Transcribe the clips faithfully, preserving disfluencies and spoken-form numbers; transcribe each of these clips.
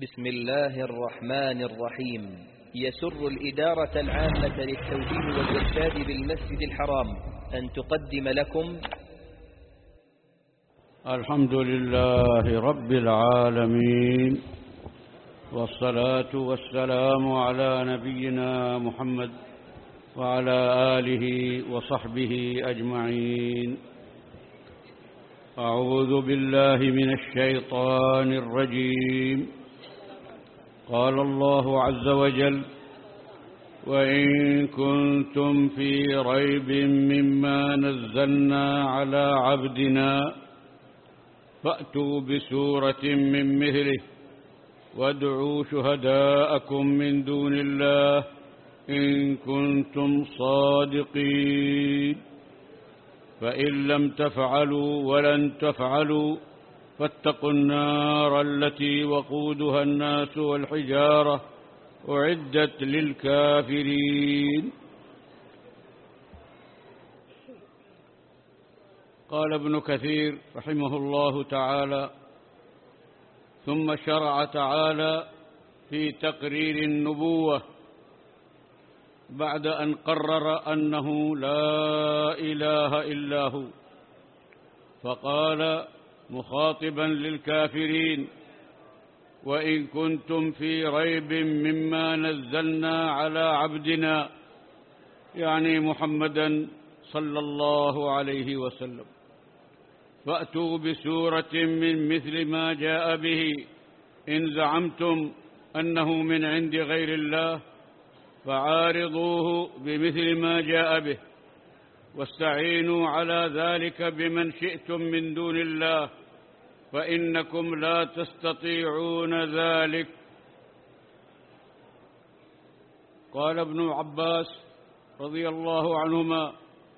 بسم الله الرحمن الرحيم. يسر الإدارة العامة للتوجيه والإرشاد بالمسجد الحرام أن تقدم لكم الحمد لله رب العالمين، والصلاة والسلام على نبينا محمد وعلى آله وصحبه أجمعين. أعوذ بالله من الشيطان الرجيم. قال الله عز وجل: وإن كنتم في ريب مما نزلنا على عبدنا فأتوا بسورة من مثله وادعوا شهداءكم من دون الله إن كنتم صادقين، فإن لم تفعلوا ولن تفعلوا فاتقوا النار التي وقودها الناس والحجارة أعدت للكافرين. قال ابن كثير رحمه الله تعالى: ثم شرع تعالى في تقرير النبوة بعد أن قرر أنه لا إله إلا هو، فقال مخاطبا للكافرين: وإن كنتم في ريب مما نزلنا على عبدنا، يعني محمدا صلى الله عليه وسلم، فأتوا بسورة من مثل ما جاء به إن زعمتم أنه من عند غير الله، فعارضوه بمثل ما جاء به، واستعينوا على ذلك بمن شئتم من دون الله، فإنكم لا تستطيعون ذلك. قال ابن عباس رضي الله عنهما: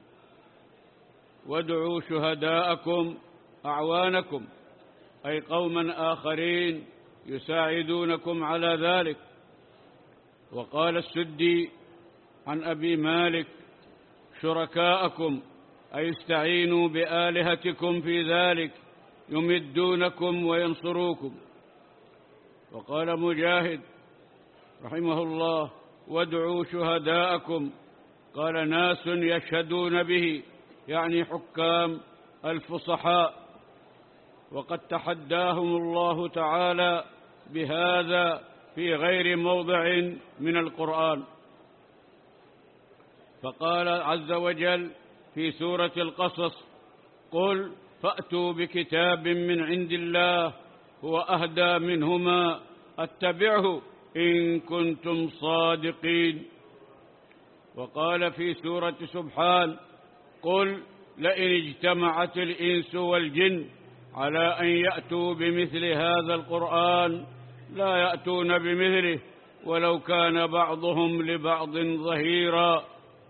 وادعوا شهداءكم أعوانكم، أي قوما آخرين يساعدونكم على ذلك. وقال السدي عن أبي مالك: شركاءكم، أي استعينوا بآلهتكم في ذلك يمدونكم وينصروكم. وقال مجاهد رحمه الله: وادعوا شهداءكم، قال ناس يشهدون به، يعني حكام الفصحاء، وقد تحداهم الله تعالى بهذا في غير موضع من القرآن، فقال عز وجل في سورة القصص: قل فأتوا بكتاب من عند الله هو أهدى منهما اتبعه إن كنتم صادقين. وقال في سورة سبحان: قل لئن اجتمعت الإنس والجن على أن يأتوا بمثل هذا القرآن لا يأتون بمثله ولو كان بعضهم لبعض ظهيرا.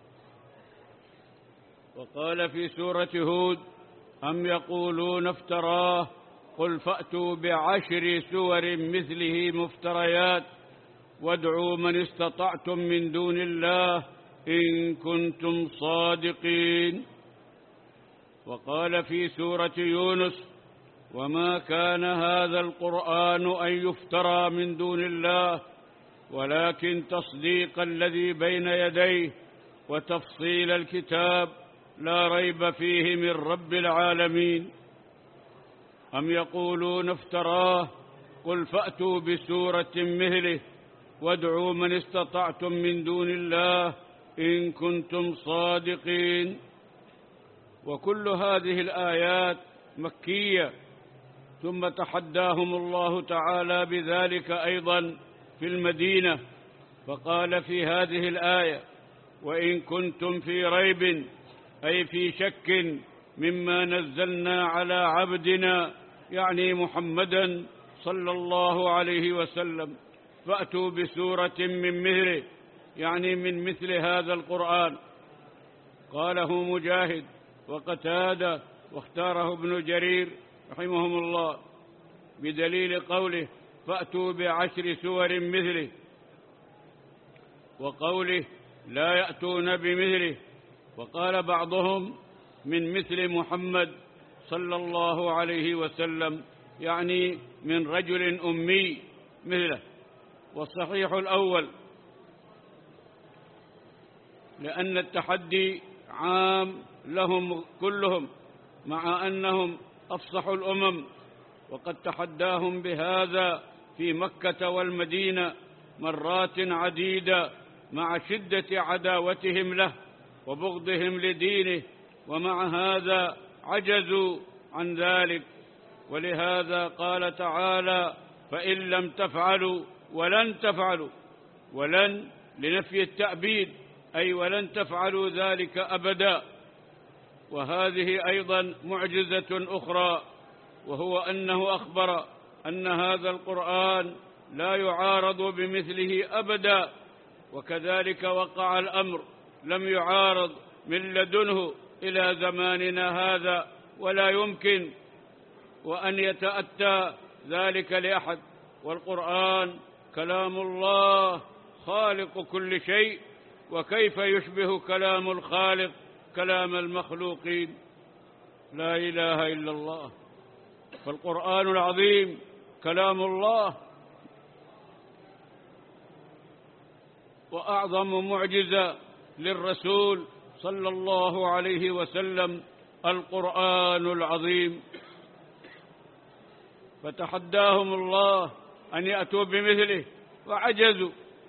وقال في سورة هود: أم يقولون افتراه قل فأتوا بعشر سور مثله مفتريات وادعوا من استطعتم من دون الله إن كنتم صادقين. وقال في سورة يونس: وما كان هذا القرآن أن يفترى من دون الله ولكن تصديق الذي بين يديه وتفصيل الكتاب لا ريب فيه من رب العالمين. أم يقولون افتراه قل فأتوا بسورة مثله وادعوا من استطعتم من دون الله إن كنتم صادقين. وكل هذه الآيات مكية، ثم تحداهم الله تعالى بذلك أيضا في المدينة، فقال في هذه الآية: وإن كنتم في ريب، أي في شك مما نزلنا على عبدنا، يعني محمدا صلى الله عليه وسلم، فأتوا بسورة من مثله، يعني من مثل هذا القرآن. قاله مجاهد وقتادة واختاره ابن جرير رحمهم الله بدليل قوله: فأتوا بعشر سور مثله، وقوله: لا يأتون بمثله. وقال بعضهم: من مثل محمد صلى الله عليه وسلم، يعني من رجل أمي مثله. والصحيح الأول، لأن التحدي عام لهم كلهم مع أنهم أفصح الأمم، وقد تحداهم بهذا في مكة والمدينة مرات عديدة مع شدة عداوتهم له وبغضهم لدينه، ومع هذا عجزوا عن ذلك. ولهذا قال تعالى: فإن لم تفعلوا ولن تفعلوا، ولن لنفي التأبيد، أي ولن تفعلوا ذلك أبدا. وهذه أيضا معجزة أخرى، وهو أنه أخبر أن هذا القرآن لا يعارض بمثله أبدا، وكذلك وقع الأمر، لم يعارض من لدنه إلى زماننا هذا، ولا يمكن وأن يتأتى ذلك لأحد. والقرآن كلام الله خالق كل شيء، وكيف يشبه كلام الخالق كلام المخلوقين؟ لا إله إلا الله. فالقرآن العظيم كلام الله، وأعظم معجزة للرسول صلى الله عليه وسلم القرآن العظيم. فتحداهم الله أن يأتوا بمثله وعجزوا.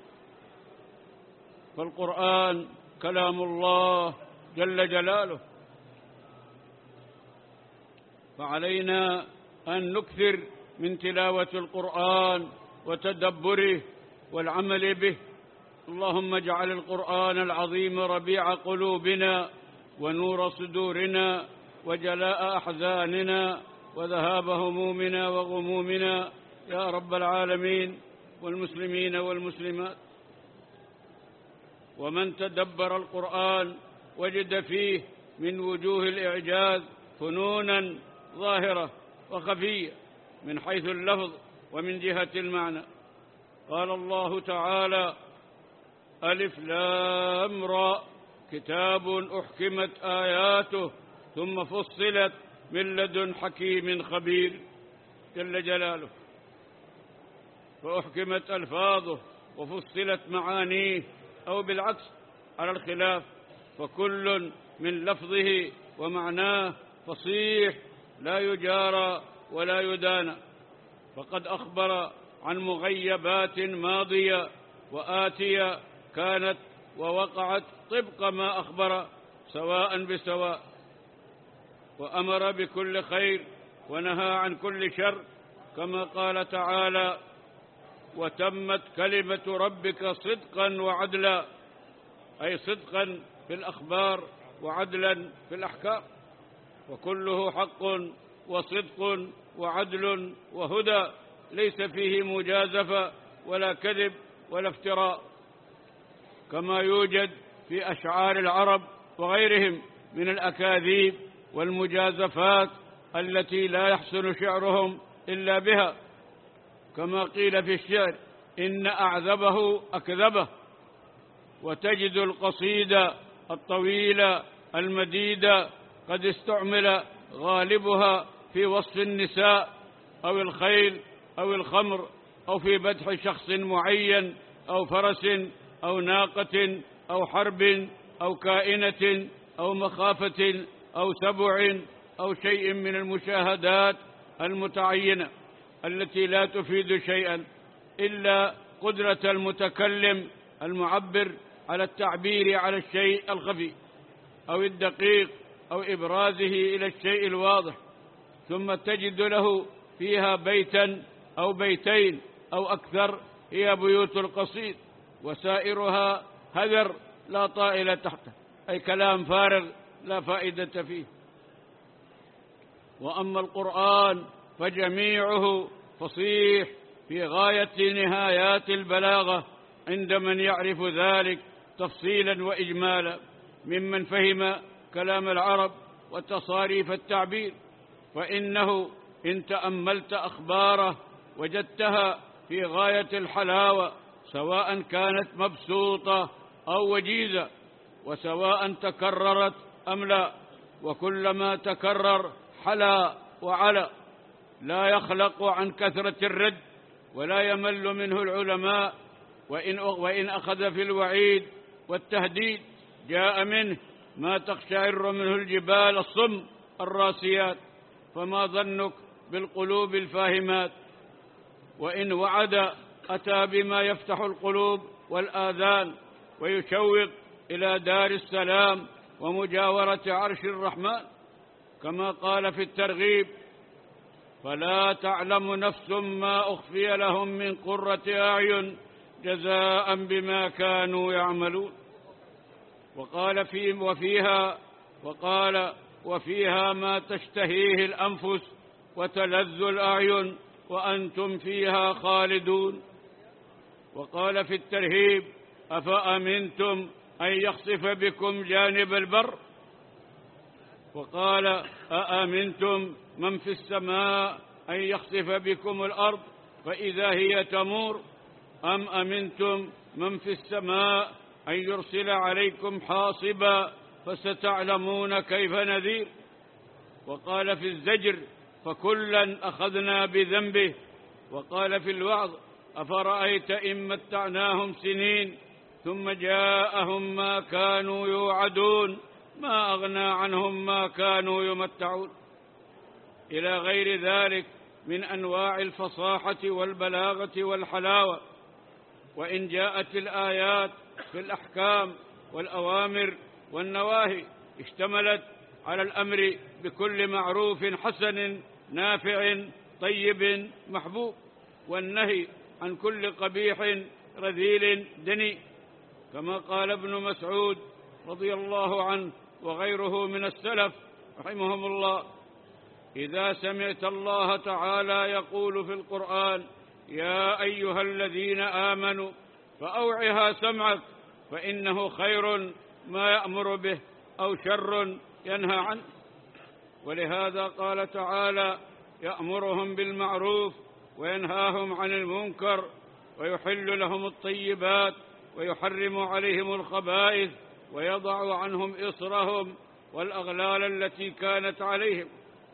فالقرآن كلام الله جل جلاله، فعلينا أن نكثر من تلاوة القرآن وتدبره والعمل به. اللهم اجعل القرآن العظيم ربيع قلوبنا ونور صدورنا وجلاء أحزاننا وذهاب همومنا وغمومنا يا رب العالمين، والمسلمين والمسلمات. ومن تدبر القرآن وجد فيه من وجوه الإعجاز فنونا ظاهرة وخفية من حيث اللفظ ومن جهة المعنى. قال الله تعالى: ألف لام را، كتاب أحكمت آياته ثم فصلت من لدن حكيم خبير جل جلاله. فأحكمت ألفاظه وفصلت معانيه، أو بالعكس على الخلاف، فكل من لفظه ومعناه فصيح لا يجارى ولا يدانى. فقد أخبر عن مغيبات ماضية وآتية كانت ووقعت طبق ما أخبر سواء بسواء، وأمر بكل خير ونهى عن كل شر، كما قال تعالى: وتمت كلمة ربك صدقا وعدلا، أي صدقا في الأخبار وعدلا في الأحكام، وكله حق وصدق وعدل وهدى، ليس فيه مجازفة ولا كذب ولا افتراء، كما يوجد في أشعار العرب وغيرهم من الأكاذيب والمجازفات التي لا يحسن شعرهم إلا بها، كما قيل في الشعر: إن أعذبه أكذبه. وتجد القصيدة الطويلة المديدة قد استعمل غالبها في وصف النساء أو الخيل أو الخمر، أو في مدح شخص معين أو فرس أو ناقة أو حرب أو كائنة أو مخافة أو سبع أو شيء من المشاهدات المتعينة التي لا تفيد شيئا إلا قدرة المتكلم المعبر على التعبير على الشيء الخفي أو الدقيق أو إبرازه إلى الشيء الواضح، ثم تجد له فيها بيتا أو بيتين أو أكثر هي بيوت القصيد، وسائرها هذر لا طائل تحته، أي كلام فارغ لا فائدة فيه. وأما القرآن فجميعه فصيح في غاية نهايات البلاغة عند من يعرف ذلك تفصيلا وإجمالا ممن فهم كلام العرب وتصاريف التعبير، فإنه إن تأملت أخباره وجدتها في غاية الحلاوة، سواء كانت مبسوطة أو وجيزة، وسواء تكررت أم لا، وكلما تكرر حلا وعلا، لا يخلق عن كثرة الرد ولا يمل منه العلماء، وإن وإن أخذ في الوعيد والتهديد جاء منه ما تقشعر منه الجبال الصم الراسيات، فما ظنك بالقلوب الفاهمات. وإن وعد أتى بما يفتح القلوب والآذان ويشوق إلى دار السلام ومجاورة عرش الرحمن، كما قال في الترغيب: فلا تعلم نفس ما أخفي لهم من قرة أعين جزاء بما كانوا يعملون. وقال في وفيها وقال وفيها ما تشتهيه الأنفس وتلذ الأعين وأنتم فيها خالدون. وقال في الترهيب: أفأمنتم أن يخسف بكم جانب البر. وقال: أأمنتم من في السماء أن يخسف بكم الأرض فإذا هي تمور، أم أمنتم من في السماء أن يرسل عليكم حاصبا فستعلمون كيف نذير. وقال في الزجر: فكلا أخذنا بذنبه. وقال في الوعظ: أفرأيت إن متعناهم سنين ثم جاءهم ما كانوا يوعدون ما أغنى عنهم ما كانوا يمتعون، إلى غير ذلك من أنواع الفصاحة والبلاغة والحلاوة. وإن جاءت الآيات في الأحكام والأوامر والنواهي اشتملت على الأمر بكل معروف حسن نافع طيب محبوب، والنهي عن كل قبيح رذيل دني، كما قال ابن مسعود رضي الله عنه وغيره من السلف رحمهم الله: إذا سمعت الله تعالى يقول في القرآن: يا أيها الذين آمنوا فأوعها سمعك فإنه خير ما يأمر به أو شر ينهى عنه. ولهذا قال تعالى: يأمرهم بالمعروف وينهاهم عن المنكر ويحل لهم الطيبات ويحرم عليهم الخبائث ويضع عنهم إصرهم والأغلال التي كانت عليهم.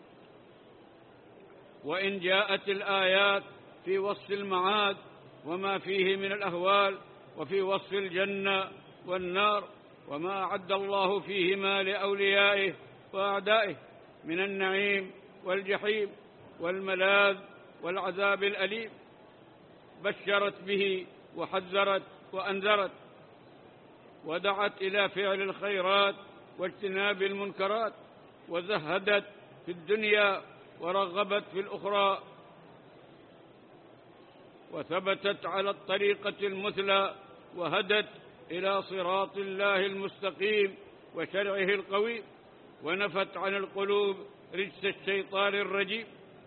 وإن جاءت الآيات في وصف المعاد وما فيه من الأهوال، وفي وصف الجنة والنار وما أعد الله فيهما لأوليائه وأعدائه من النعيم والجحيم والملاذ والعذاب الأليم، بشرت به وحذرت وأنذرت، ودعت إلى فعل الخيرات واجتناب المنكرات، وزهدت في الدنيا ورغبت في الأخرى، وثبتت على الطريقة المثلى، وهدت إلى صراط الله المستقيم وشرعه القويم، ونفت عن القلوب رجس الشيطان الرجيم.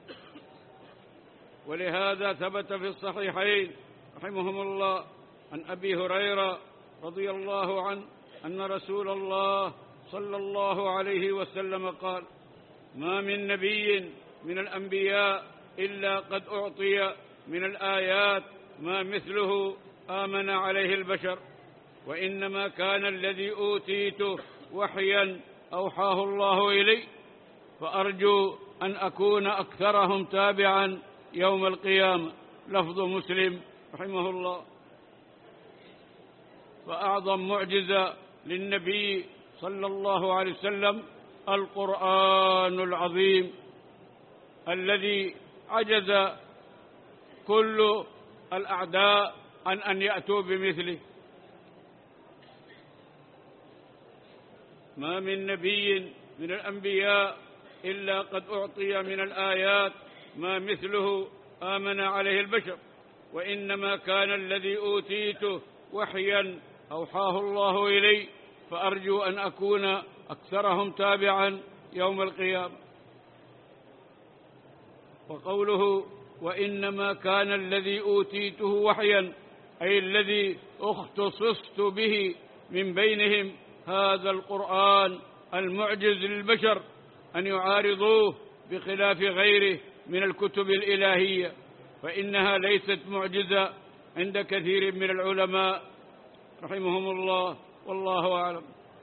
ولهذا ثبت في الصحيحين رحمهم الله عن أبي هريرة رضي الله عنه أن رسول الله صلى الله عليه وسلم قال: ما من نبي من الأنبياء إلا قد أعطي من الآيات ما مثله آمن عليه البشر، وإنما كان الذي أوتيته وحيا أوحاه الله إلي، فأرجو أن أكون أكثرهم تابعا يوم القيامة. لفظ مسلم رحمه الله. فأعظم معجزة للنبي صلى الله عليه وسلم القرآن العظيم الذي عجز كل الأعداء عن أن يأتوا بمثله. ما من نبي من الأنبياء إلا قد أعطي من الآيات ما مثله آمن عليه البشر، وإنما كان الذي أوتيته وحيا أوحاه الله إلي، فأرجو أن أكون أكثرهم تابعا يوم القيامة. وقوله وإنما كان الذي أوتيته وحيا أي الذي اختصصت به من بينهم هذا القرآن المعجز للبشر أن يعارضوه بخلاف غيره من الكتب الإلهية، فإنها ليست معجزة عند كثير من العلماء رحمهم الله، والله أعلم.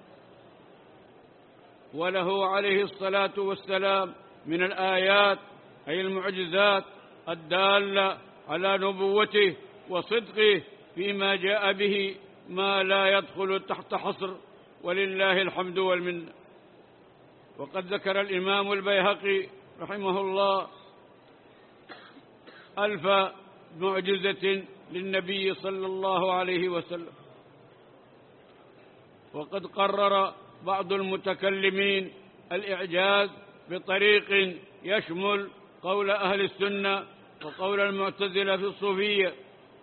وله عليه الصلاة والسلام من الآيات أي المعجزات الدالة على نبوته وصدقه فيما جاء به ما لا يدخل تحت حصر، ولله الحمد والمنة. وقد ذكر الإمام البيهقي رحمه الله ألف معجزة للنبي صلى الله عليه وسلم. وقد قرر بعض المتكلمين الإعجاز بطريق يشمل قول أهل السنة وقول المعتزلة في الصوفية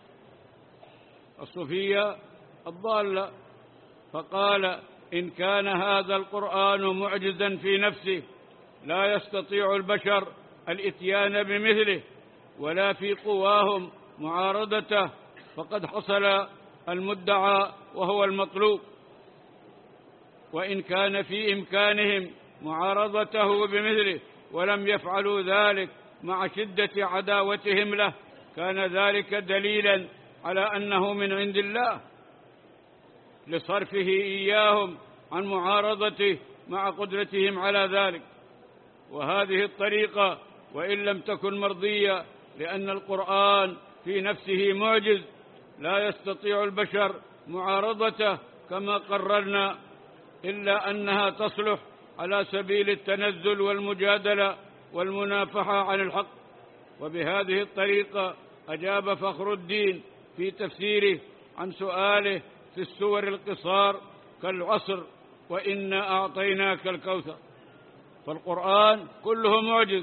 الصوفية الضالة، فقال: إن كان هذا القرآن معجزا في نفسه لا يستطيع البشر الإتيان بمثله ولا في قواهم معارضته، فقد حصل المدعى وهو المطلوب. وإن كان في إمكانهم معارضته بمثله ولم يفعلوا ذلك مع شدة عداوتهم له، كان ذلك دليلا على أنه من عند الله لصرفه إياهم عن معارضته مع قدرتهم على ذلك. وهذه الطريقة وإن لم تكن مرضية، لأن القرآن في نفسه معجز لا يستطيع البشر معارضته كما قررنا، إلا أنها تصلح على سبيل التنزل والمجادلة والمنافحة عن الحق. وبهذه الطريقة أجاب فخر الدين في تفسيره عن سؤاله في السور القصار كالعصر: وإنا أعطيناك الكوثر. فالقرآن كله معجز،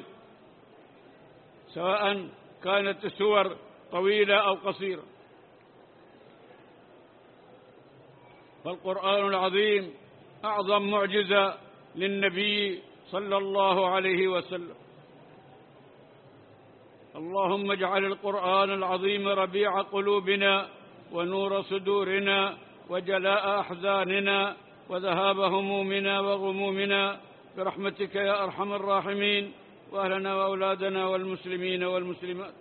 سواء كانت السور طويلة أو قصيرة. فالقرآن العظيم أعظم معجزة للنبي صلى الله عليه وسلم. اللهم اجعل القرآن العظيم ربيع قلوبنا ونور صدورنا وجلاء أحزاننا وذهاب همومنا وغمومنا برحمتك يا أرحم الراحمين، وأهلنا وأولادنا والمسلمين والمسلمات.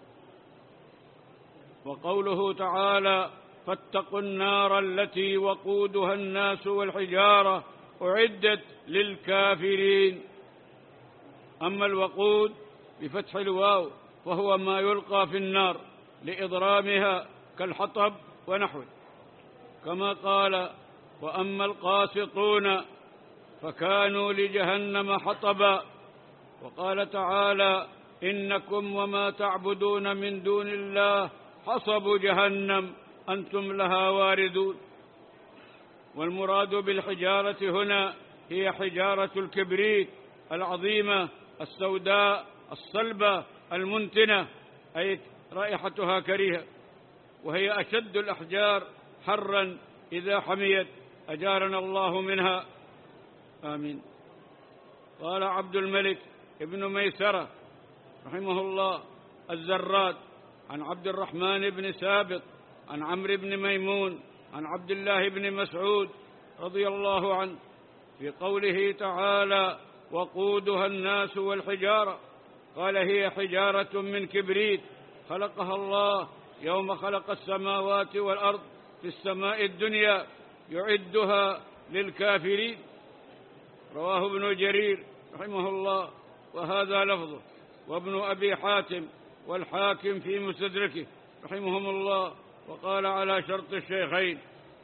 وقوله تعالى: فاتقوا النار التي وقودها الناس والحجارة أعدت للكافرين. أما الوقود بفتح الواو فهو ما يلقى في النار لإضرامها كالحطب ونحوه، كما قال: وأما القاسطون فكانوا لجهنم حطبا. وقال تعالى: إنكم وما تعبدون من دون الله حصب جهنم أنتم لها واردون. والمراد بالحجارة هنا هي حجارة الكبريت العظيمة السوداء الصلبة المنتنة، أي رائحتها كريهة، وهي أشد الأحجار حرا إذا حميت، أجارنا الله منها، آمين. قال عبد الملك ابن ميسرة رحمه الله الزراد عن عبد الرحمن بن سابط عن عمرو بن ميمون عن عبد الله بن مسعود رضي الله عنه في قوله تعالى: وقودها الناس والحجارة، قال: هي حجارة من كبريت خلقها الله يوم خلق السماوات والأرض في السماء الدنيا يعدها للكافرين. رواه ابن جرير رحمه الله وهذا لفظه، وابن أبي حاتم والحاكم في مستدركه رحمهم الله، وقال على شرط الشيخين.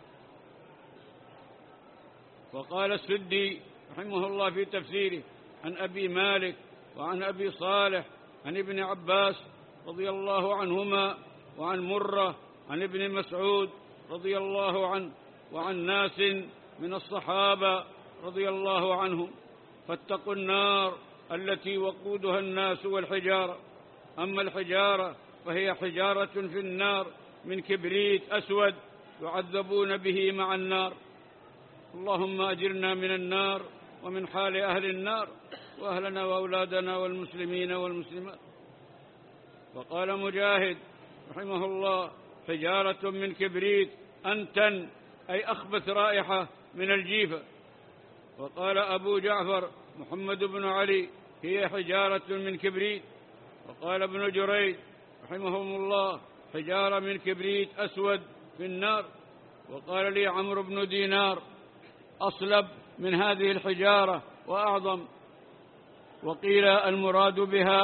وقال السدي رحمه الله في تفسيره عن أبي مالك وعن أبي صالح عن ابن عباس رضي الله عنهما وعن مرة عن ابن مسعود رضي الله عنه وعن ناس من الصحابة رضي الله عنهم: فاتقوا النار التي وقودها الناس والحجارة. أما الحجارة فهي حجارة في النار من كبريت أسود يعذبون به مع النار. اللهم أجرنا من النار ومن حال أهل النار، وأهلنا وأولادنا والمسلمين والمسلمات. وقال مجاهد رحمه الله: حجارة من كبريت أنتن، أي أخبث رائحة من الجيفة. وقال أبو جعفر محمد بن علي: هي حجارة من كبريت. وقال ابن جريج رحمهم الله: حجارة من كبريت أسود في النار. وقال لي عمرو بن دينار: أصلب من هذه الحجارة وأعظم. وقيل المراد بها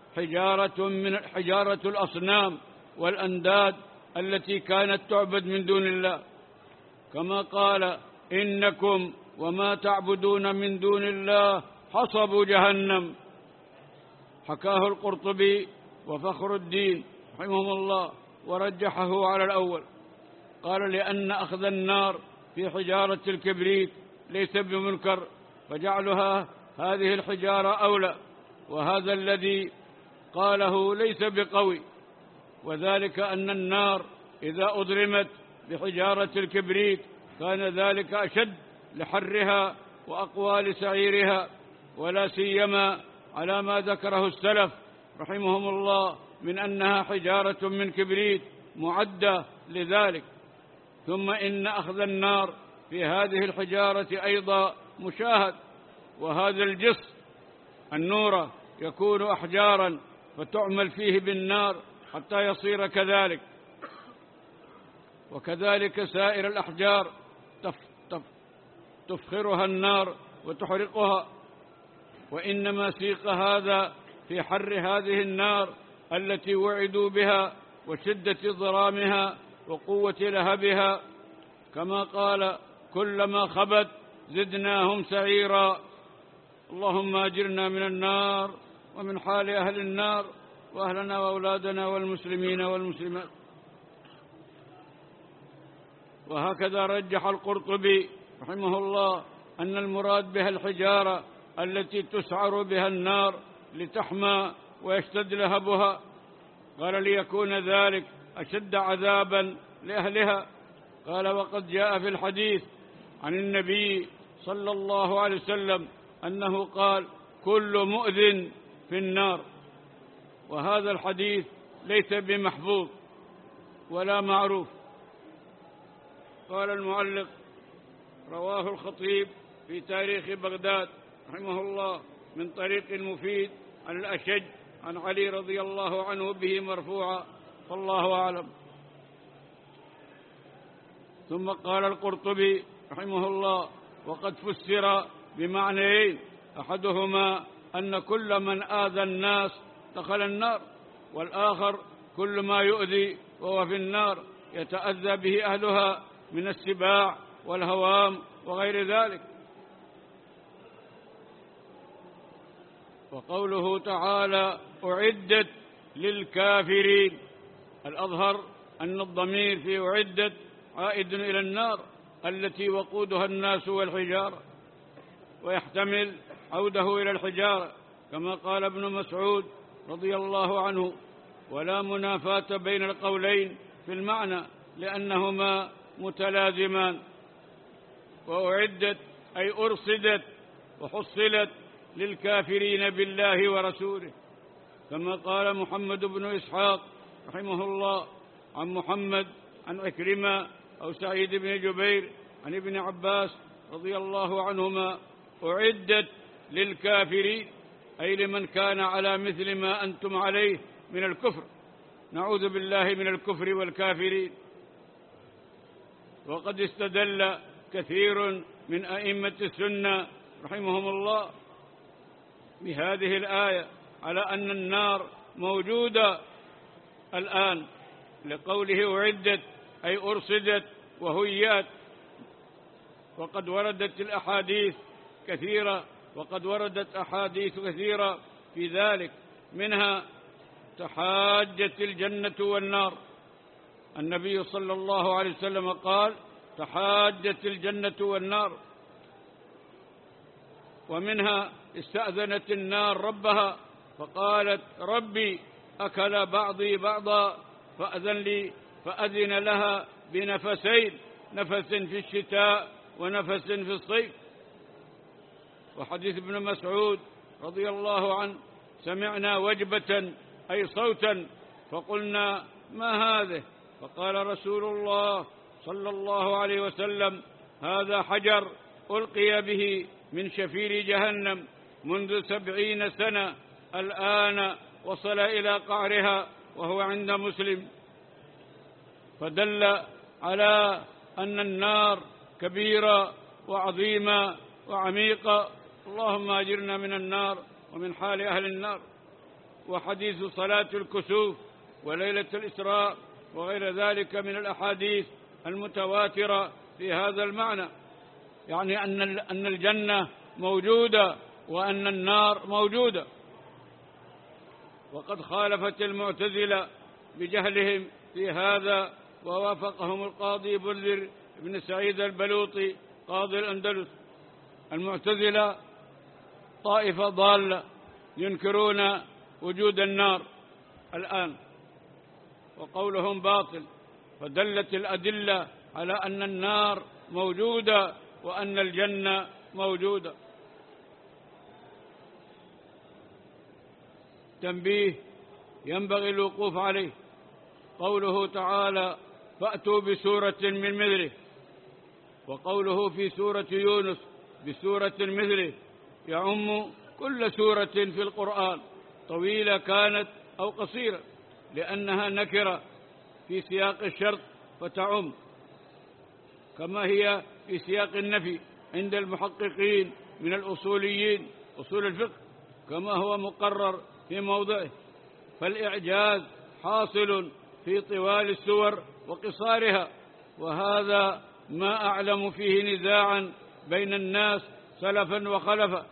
حجارة من حجارة الأصنام والأنداد التي كانت تعبد من دون الله، كما قال: إنكم وما تعبدون من دون الله حصب جهنم. حكاه القرطبي وفخر الدين رحمهم الله ورجحه على الأول. قال: لأن أخذ النار في حجارة الكبريت ليس بمنكر، فجعلها هذه الحجارة أولى، وهذا الذي قاله ليس بقوي، وذلك أن النار إذا أضرمت بحجارة الكبريت كان ذلك أشد لحرها وأقوى لسعيرها، ولا سيما على ما ذكره السلف رحمهم الله من أنها حجارة من كبريت معدة لذلك. ثم إن أخذ النار في هذه الحجارة أيضا مشاهد، وهذا الجص النورة يكون أحجارا فتعمل فيه بالنار حتى يصير كذلك، وكذلك سائر الأحجار تف تف تفخرها النار وتحرقها. وإنما سيق هذا في حر هذه النار التي وعدوا بها وشدة ضرامها وقوة لهبها، كما قال: كلما خبت زدناهم سعيرا. اللهم أجرنا من النار ومن حال أهل النار، وأهلنا وأولادنا والمسلمين والمسلمات. وهكذا رجح القرطبي رحمه الله أن المراد بها الحجارة التي تسعر بها النار لتحمى ويشتد لهبها. قال: ليكون ذلك أشد عذابا لأهلها. قال: وقد جاء في الحديث عن النبي صلى الله عليه وسلم أنه قال: كل مؤذٍ في النار. وهذا الحديث ليس بمحفوظ ولا معروف. قال المعلق: رواه الخطيب في تاريخ بغداد رحمه الله من طريق المفيد عن الأشج عن علي رضي الله عنه به مرفوعا، فالله أعلم. ثم قال القرطبي رحمه الله: وقد فسر بمعنيين، أحدهما أن كل من آذى الناس دخل النار، والآخر كل ما يؤذي وهو في النار يتأذى به أهلها من السباع والهوام وغير ذلك. وقوله تعالى: أعدت للكافرين، الأظهر أن الضمير في أعدت عائد إلى النار التي وقودها الناس والحجارة، ويحتمل عوده إلى الحجارة كما قال ابن مسعود رضي الله عنه: ولا منافاة بين القولين في المعنى لأنهما متلازمان. وأعدت أي أرصدت وحصلت للكافرين بالله ورسوله، كما قال محمد بن إسحاق رحمه الله عن محمد عن عكرمة أو سعيد بن جبير عن ابن عباس رضي الله عنهما: أعدت للكافرين أي لمن كان على مثل ما أنتم عليه من الكفر، نعوذ بالله من الكفر والكافرين. وقد استدل كثير من أئمة السنة رحمهم الله بهذه الآية على أن النار موجودة الآن، لقوله أعدت أي أرصدت وهيأت. وقد وردت الأحاديث كثيرة وقد وردت أحاديث كثيرة في ذلك، منها تحاجت الجنة والنار. النبي صلى الله عليه وسلم قال: تحاجت الجنة والنار. ومنها استأذنت النار ربها فقالت: ربي أكل بعضي بعضا فأذن لي، فأذن لها بنفسين، نفس في الشتاء ونفس في الصيف. وحديث ابن مسعود رضي الله عنه: سمعنا وجبة أي صوتا فقلنا: ما هذه؟ فقال رسول الله صلى الله عليه وسلم: هذا حجر ألقي به من شفير جهنم منذ سبعين سنة، الآن وصل إلى قعرها، وهو عند مسلم. فدل على أن النار كبيرة وعظيمة وعميقة. اللهم أجرنا من النار ومن حال أهل النار. وحديث صلاة الكسوف وليلة الإسراء وغير ذلك من الأحاديث المتواترة في هذا المعنى، يعني أن أن الجنة موجودة وأن النار موجودة. وقد خالفت المعتزلة بجهلهم في هذا، ووافقهم القاضي بلذر بن سعيد البلوطي قاضي الأندلس. المعتزلة طائفة ضالة ينكرون وجود النار الآن، وقولهم باطل، فدلت الأدلة على أن النار موجودة وأن الجنة موجودة. تنبيه ينبغي الوقوف عليه، قوله تعالى فأتوا بسورة من مثله، وقوله في سورة يونس بسورة مثله يعم كل سورة في القرآن، طويلة كانت أو قصيرة، لأنها نكرة في سياق الشرط فتعم، كما هي في سياق النفي عند المحققين من الأصوليين أصول الفقه، كما هو مقرر في موضعه. فالإعجاز حاصل في طوال السور وقصارها، وهذا ما أعلم فيه نزاعا بين الناس سلفا وخلفا.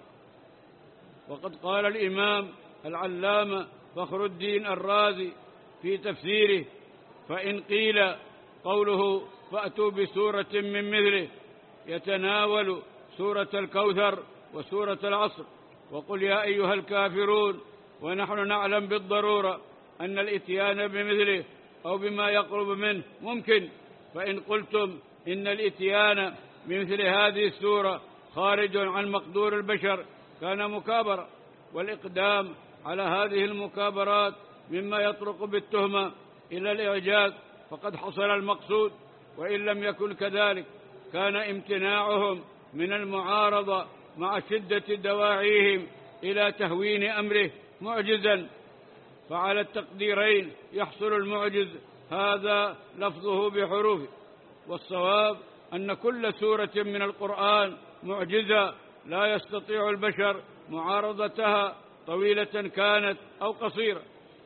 وقد قال الإمام العلامة فخر الدين الرازي في تفسيره: فإن قيل قوله فأتوا بسورة من مثله يتناول سورة الكوثر وسورة العصر وقل يا أيها الكافرون، ونحن نعلم بالضرورة أن الإتيان بمثله أو بما يقرب منه ممكن، فإن قلتم إن الإتيان بمثل هذه السورة خارج عن مقدور البشر كان مكابرة، والإقدام على هذه المكابرات مما يطرق بالتهمة إلى الإعجاز، فقد حصل المقصود. وإن لم يكن كذلك كان امتناعهم من المعارضة مع شدة دواعيهم إلى تهوين أمره معجزا، فعلى التقديرين يحصل المعجز هذا لفظه بحروفه. والصواب أن كل سورة من القرآن معجزة لا يستطيع البشر معارضتها، طويلة كانت أو قصيرة.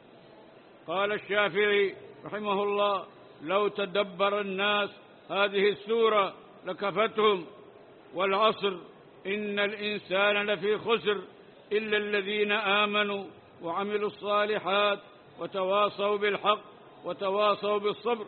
قال الشافعي رحمه الله: لو تدبر الناس هذه السورة لكفتهم، والعصر إن الإنسان لفي خسر إلا الذين آمنوا وعملوا الصالحات وتواصوا بالحق وتواصوا بالصبر.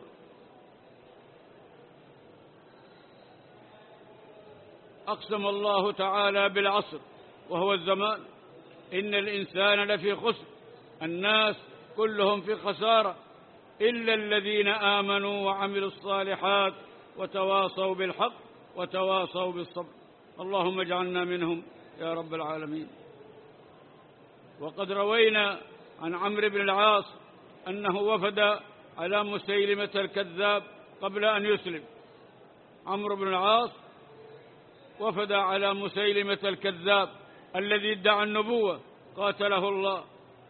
أقسم الله تعالى بالعصر وهو الزمان، إن الإنسان لفي خسر، الناس كلهم في خسارة إلا الذين آمنوا وعملوا الصالحات وتواصوا بالحق وتواصوا بالصبر. اللهم اجعلنا منهم يا رب العالمين. وقد روينا عن عمرو بن العاص أنه وفد على مسيلمة الكذاب قبل أن يسلم. عمرو بن العاص وفد على مسيلمة الكذاب الذي ادعى النبوة قاتله الله،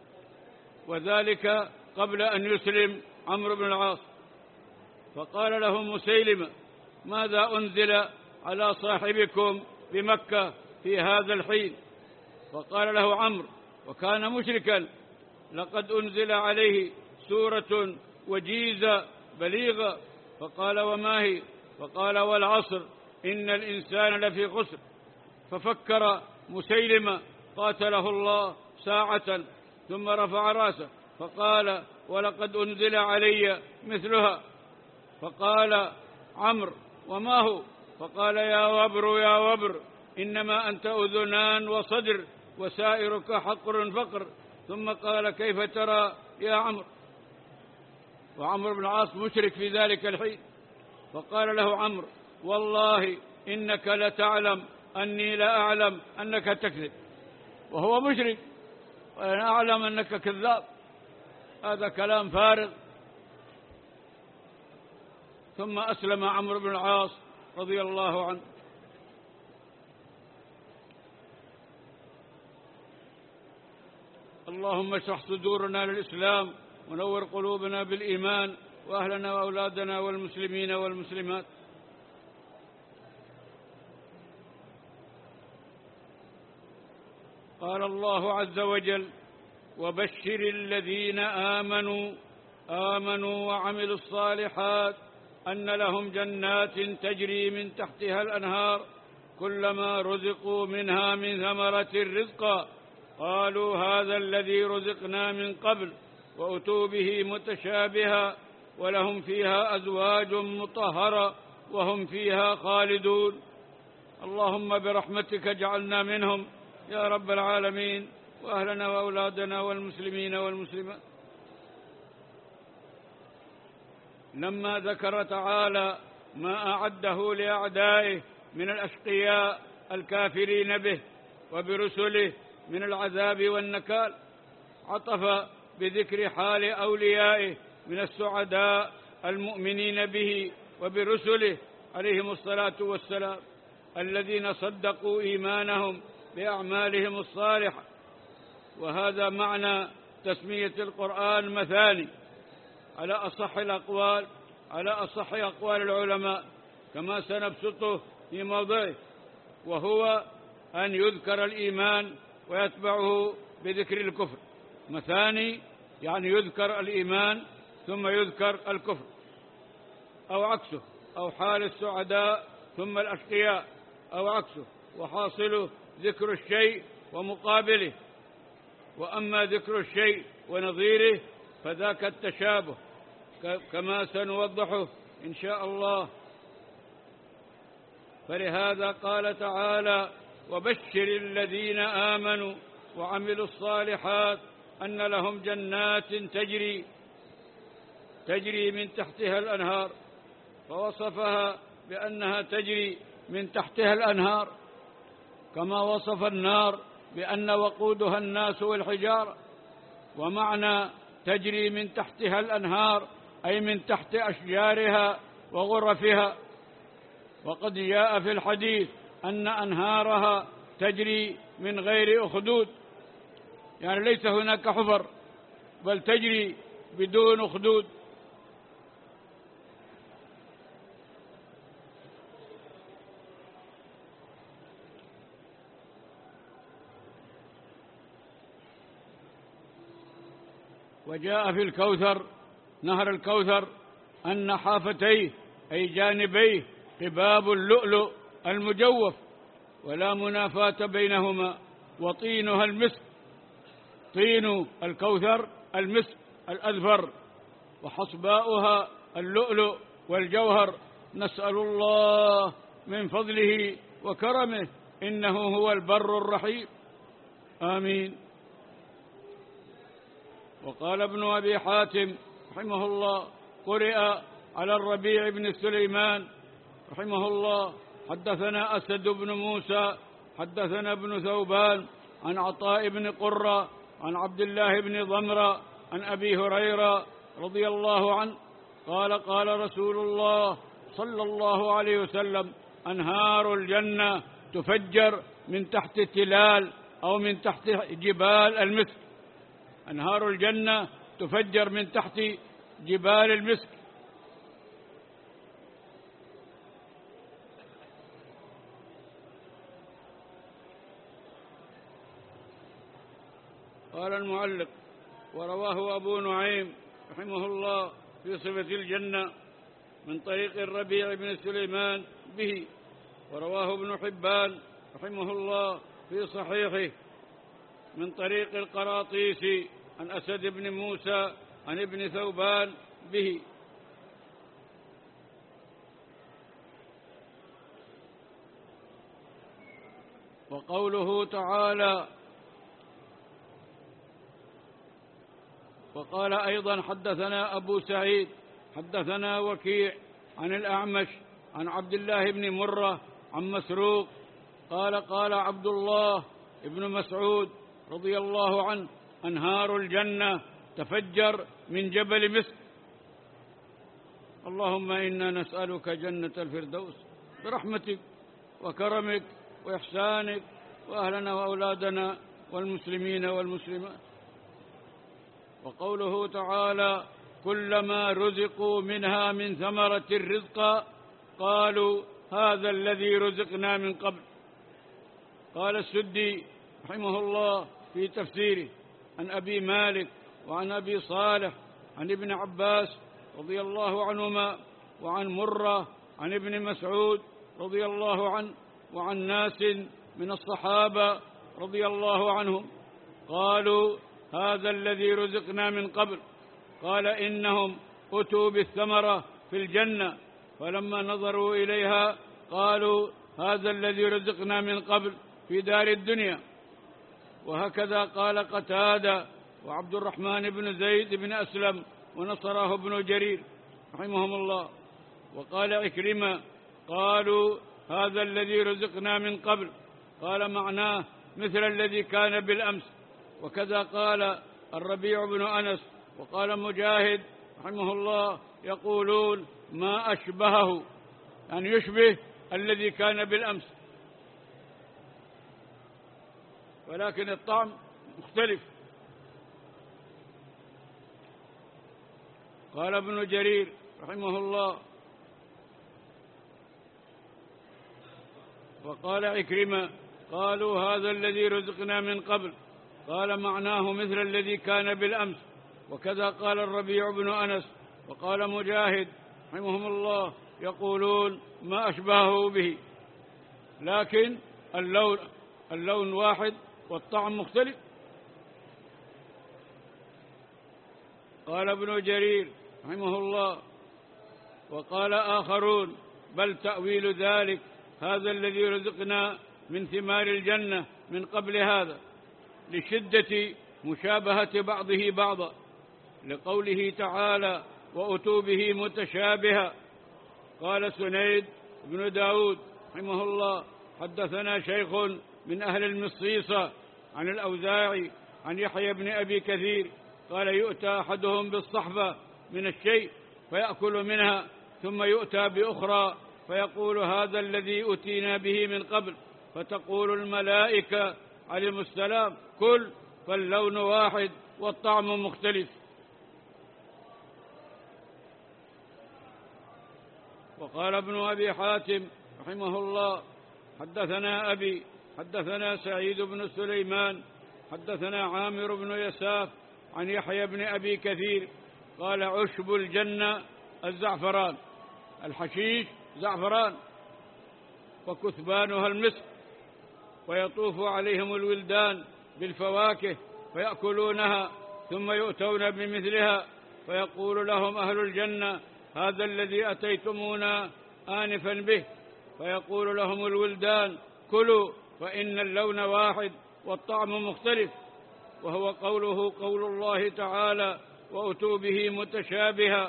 وذلك قبل أن يسلم عمرو بن العاص. فقال له مسيلمة: ماذا أنزل على صاحبكم بمكة في هذا الحين؟ فقال له عمرو، وكان مشركا: لقد أنزل عليه سورة وجيزة بليغة. فقال: وما هي؟ فقال: والعصر إن الإنسان لفي خسر. ففكر مسيلمة قاتله الله ساعة ثم رفع رأسه فقال: ولقد أنزل علي مثلها. فقال عمرو: وما هو؟ فقال: يا وبر يا وبر، إنما أنت أذنان وصدر وسائرك حقر فقر. ثم قال: كيف ترى يا عمرو؟ وعمرو بن العاص مشرك في ذلك الحين. فقال له عمرو: والله إنك لتعلم أني لا أعلم أنك تكذب، وهو مشرك، وأنا أعلم أنك كذاب. هذا كلام فارغ. ثم أسلم عمرو بن العاص رضي الله عنه. اللهم اشرح صدورنا للإسلام ونور قلوبنا بالإيمان، وأهلنا وأولادنا والمسلمين والمسلمات. قال الله عز وجل: وبشر الذين آمنوا آمنوا وعملوا الصالحات أن لهم جنات تجري من تحتها الأنهار كلما رزقوا منها من ثمرة رزقا قالوا هذا الذي رزقنا من قبل وأتوا به متشابها ولهم فيها أزواج مطهرة وهم فيها خالدون. اللهم برحمتك اجعلنا منهم يا رب العالمين، وأهلنا وأولادنا والمسلمين والمسلمات. لما ذكر تعالى ما أعده لأعدائه من الأشقياء الكافرين به وبرسله من العذاب والنكال، عطف بذكر حال أوليائه من السعداء المؤمنين به وبرسله عليهم الصلاة والسلام الذين صدقوا إيمانهم بأعمالهم الصالحة. وهذا معنى تسمية القرآن مثاني على أصح الأقوال على أصح أقوال العلماء كما سنبسطه في موضعه، وهو أن يذكر الإيمان ويتبعه بذكر الكفر. مثاني يعني يذكر الإيمان ثم يذكر الكفر، أو عكسه، أو حال السعداء ثم الأشقياء، أو عكسه، وحاصله ذكر الشيء ومقابله. وأما ذكر الشيء ونظيره فذاك التشابه كما سنوضحه إن شاء الله. فلهذا قال تعالى وبشر الذين آمنوا وعملوا الصالحات أن لهم جنات تجري تجري من تحتها الأنهار، فوصفها بأنها تجري من تحتها الأنهار، كما وصف النار بأن وقودها الناس والحجارة. ومعنى تجري من تحتها الأنهار أي من تحت أشجارها وغرفها. وقد جاء في الحديث أن أنهارها تجري من غير أخدود، يعني ليس هناك حفر بل تجري بدون أخدود. وجاء في الكوثر نهر الكوثر أن حافتيه أي جانبيه قباب اللؤلؤ المجوف ولا منافاة بينهما، وطينها المسك، طين الكوثر المسك الأذفر، وحصباؤها اللؤلؤ والجوهر. نسأل الله من فضله وكرمه إنه هو البر الرحيم، آمين. وقال ابن أبي حاتم رحمه الله قرئ على الربيع بن سليمان رحمه الله حدثنا أسد بن موسى حدثنا ابن ثوبان عن عطاء بن قرة عن عبد الله بن ضمرة عن أبي هريرة رضي الله عنه قال قال رسول الله صلى الله عليه وسلم أنهار الجنة تفجر من تحت التلال أو من تحت جبال المسك. أنهار الجنة تفجر من تحت جبال المسك. قال المعلق ورواه أبو نعيم رحمه الله في صفة الجنة من طريق الربيع بن سليمان به، ورواه ابن حبان رحمه الله في صحيحه من طريق القراطيسي عن أسد بن موسى عن ابن ثوبان به. وقوله تعالى وقال أيضا حدثنا أبو سعيد حدثنا وكيع عن الأعمش عن عبد الله بن مرة عن مسروق قال قال عبد الله ابن مسعود رضي الله عنه أنهار الجنة تفجر من جبل مسك. اللهم إنا نسألك جنة الفردوس برحمتك وكرمك وإحسانك وأهلنا وأولادنا والمسلمين والمسلمات. وقوله تعالى كلما رزقوا منها من ثمرة الرزق قالوا هذا الذي رزقنا من قبل. قال السدي رحمه الله في تفسيره عن أبي مالك وعن أبي صالح عن ابن عباس رضي الله عنهما وعن مرة عن ابن مسعود رضي الله عنه وعن ناس من الصحابة رضي الله عنهم قالوا هذا الذي رزقنا من قبل. قال إنهم أتوا بالثمرة في الجنة فلما نظروا إليها قالوا هذا الذي رزقنا من قبل في دار الدنيا. وهكذا قال قتادة وعبد الرحمن بن زيد بن أسلم ونصره ابن جرير رحمهم الله. وقال عكرمة قالوا هذا الذي رزقنا من قبل، قال معناه مثل الذي كان بالأمس. وكذا قال الربيع بن أنس وقال مجاهد رحمه الله يقولون ما أشبهه، يعني يشبه الذي كان بالأمس، ولكن الطعم مختلف. قال ابن جرير رحمه الله وقال عكرمة قالوا هذا الذي رزقنا من قبل، قال معناه مثل الذي كان بالأمس. وكذا قال الربيع بن أنس وقال مجاهد رحمهم الله يقولون ما أشبهه به، لكن اللون اللون واحد والطعم مختلف. قال ابن جرير رحمه الله وقال آخرون بل تأويل ذلك هذا الذي رزقنا من ثمار الجنة من قبل هذا، لشدة مشابهة بعضه بعضا، لقوله تعالى وأتوا به متشابها. قال سنيد بن داود رحمه الله حدثنا شيخ من أهل المصيصة عن الأوزاعي عن يحيى بن أبي كثير قال يؤتى أحدهم بالصحبة من الشيء فيأكل منها ثم يؤتى بأخرى فيقول هذا الذي أتينا به من قبل، فتقول الملائكة عليهم السلام كل، فاللون واحد والطعم مختلف. وقال ابن أبي حاتم رحمه الله حدثنا أبي حدثنا سعيد بن سليمان حدثنا عامر بن يساف عن يحيى بن أبي كثير قال عشب الجنة الزعفران، الحشيش زعفران وكثبانها المسك، ويطوف عليهم الولدان بالفواكه فيأكلونها ثم يؤتون بمثلها فيقول لهم أهل الجنة هذا الذي أتيتمونا آنفا به، فيقول لهم الولدان كلوا فإن اللون واحد والطعم مختلف. وهو قوله قول الله تعالى وأتوا به متشابها.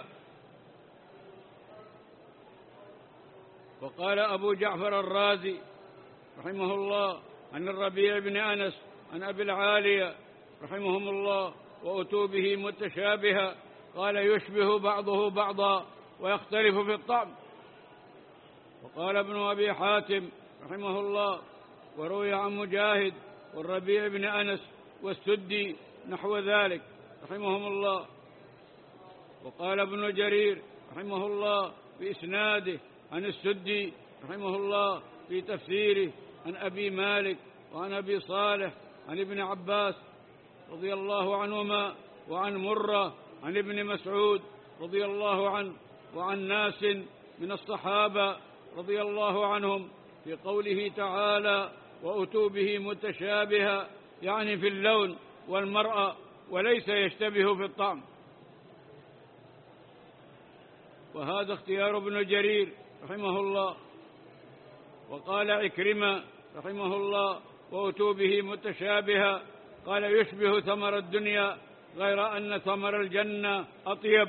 وقال أبو جعفر الرازي رحمه الله عن الربيع بن أنس عن أبي العالية رحمهم الله وأتوا به متشابها، قال يشبه بعضه بعضا ويختلف في الطعم. وقال ابن أبي حاتم رحمه الله وروي عن مجاهد والربيع بن أنس والسدي نحو ذلك رحمهم الله. وقال ابن جرير رحمه الله بإسناده عن السدي رحمه الله في تفسيره عن أبي مالك وعن أبي صالح عن ابن عباس رضي الله عنهما وعن مرة عن ابن مسعود رضي الله عنه وعن ناس من الصحابة رضي الله عنهم في قوله تعالى وأتوا به متشابها، يعني في اللون والمرأة وليس يشتبه في الطعم. وهذا اختيار ابن جرير رحمه الله. وقال عكرمة رحمه الله وأتوا به متشابها قال يشبه ثمر الدنيا غير أن ثمر الجنة أطيب.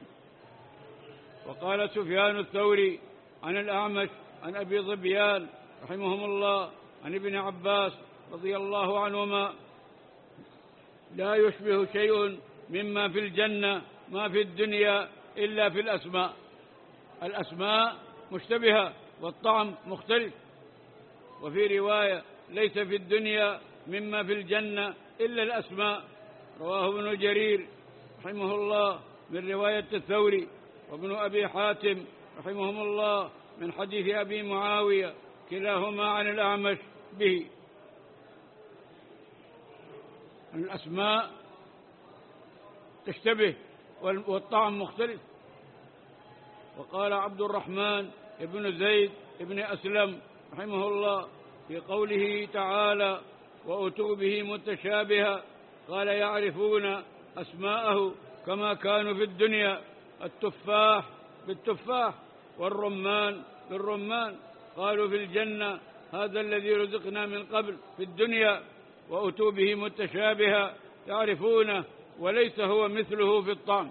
وقال سفيان الثوري عن الأعمش عن أبي ظبيان رحمهم الله عن ابن عباس رضي الله عنهما لا يشبه شيء مما في الجنة ما في الدنيا إلا في الأسماء، الأسماء مشتبهة والطعم مختلف. وفي رواية ليس في الدنيا مما في الجنة إلا الأسماء، رواه ابن جرير رحمه الله من رواية الثوري وابن أبي حاتم رحمهم الله من حديث أبي معاوية كلاهما عن الأعمش به. الأسماء تشتبه والطعم مختلف. وقال عبد الرحمن ابن زيد ابن أسلم رحمه الله في قوله تعالى وأتوا به متشابها، قال يعرفون أسماءه كما كانوا في الدنيا، التفاح بالتفاح والرمان بالرمان، قالوا في الجنة هذا الذي رزقنا من قبل في الدنيا، وأتوا به متشابها يعرفونه وليس هو مثله في الطعم.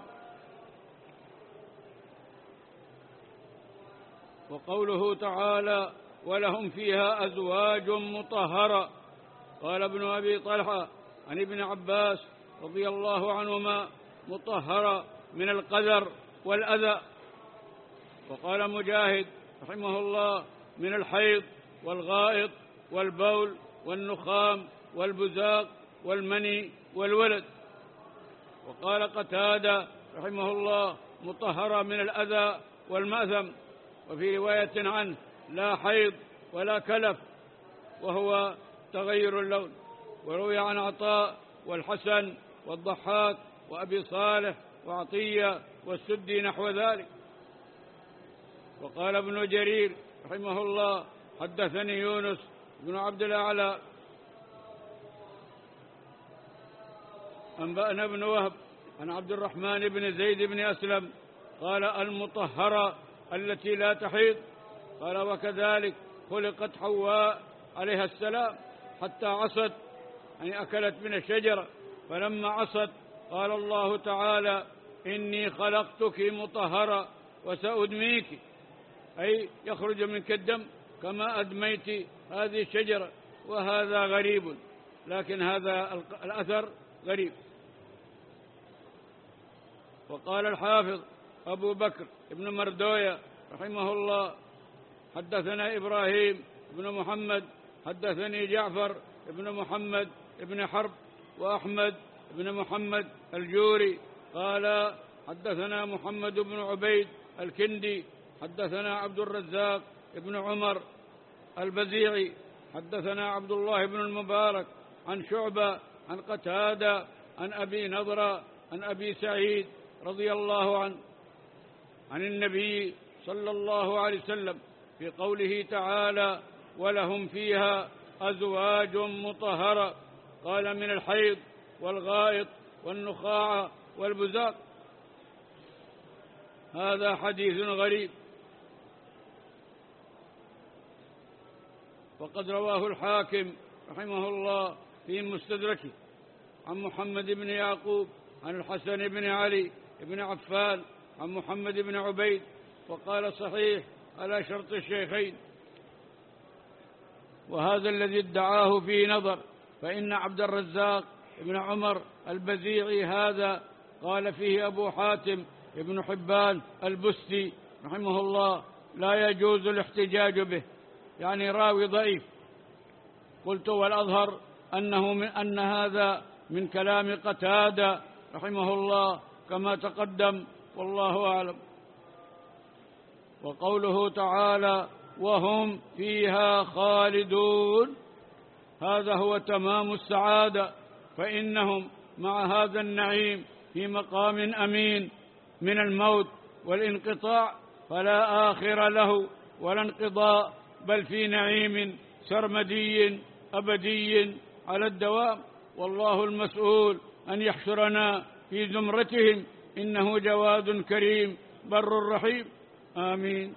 وقوله تعالى ولهم فيها أزواج مطهرة، قال ابن أبي طلحة عن ابن عباس رضي الله عنهما مطهرة من القذر والأذى. وقال مجاهد رحمه الله من الحيض والغائط والبول والنخام والبزاق والمني والولد. وقال قتادة رحمه الله مطهرة من الأذى والمأثم. وفي رواية عنه لا حيض ولا كلف وهو تغير اللون. وروي عن عطاء والحسن والضحاك وأبي صالح وعطية والسدي نحو ذلك. وقال ابن جرير رحمه الله حدثني يونس بن عبد الأعلى أنبأنا ابن وهب عن عبد الرحمن بن زيد بن أسلم قال المطهرة التي لا تحيض. قال وكذلك خلقت حواء عليها السلام حتى عصت، يعني أكلت من الشجرة، فلما عصت قال الله تعالى إني خلقتك مطهرة وسأدميك، أي يخرج منك الدم كما أدميت هذه الشجرة. وهذا غريب، لكن هذا الأثر غريب. وقال الحافظ أبو بكر ابن مردوية رحمه الله حدثنا إبراهيم بن محمد حدثني جعفر ابن محمد ابن حرب وأحمد بن محمد الجوري قال حدثنا محمد بن عبيد الكندي حدثنا عبد الرزاق ابن عمر البزيعي حدثنا عبد الله بن المبارك عن شعبة عن قتادة عن أبي نضرة عن أبي سعيد رضي الله عنه عن النبي صلى الله عليه وسلم في قوله تعالى ولهم فيها أزواج مطهرة، قال من الحيض والغائط والنخاع والبزاق. هذا حديث غريب. وقد رواه الحاكم رحمه الله في مستدركه عن محمد بن يعقوب عن الحسن بن علي بن عفان عن محمد بن عبيد، وقال صحيح على شرط الشيخين. وهذا الذي ادعاه فيه نظر، فإن عبد الرزاق بن عمر البزيعي هذا قال فيه أبو حاتم ابن حبان البستي رحمه الله لا يجوز الاحتجاج به، يعني راوي ضعيف. قلت والأظهر أنه من أن هذا من كلام قتادة رحمه الله كما تقدم، والله أعلم. وقوله تعالى وهم فيها خالدون، هذا هو تمام السعادة، فإنهم مع هذا النعيم في مقام أمين من الموت والانقطاع، فلا آخر له ولا انقضاء، بل في نعيم سرمدي أبدي على الدوام. والله المسؤول أن يحشرنا في زمرتهم، إنه جواد كريم بر رحيم. آمين.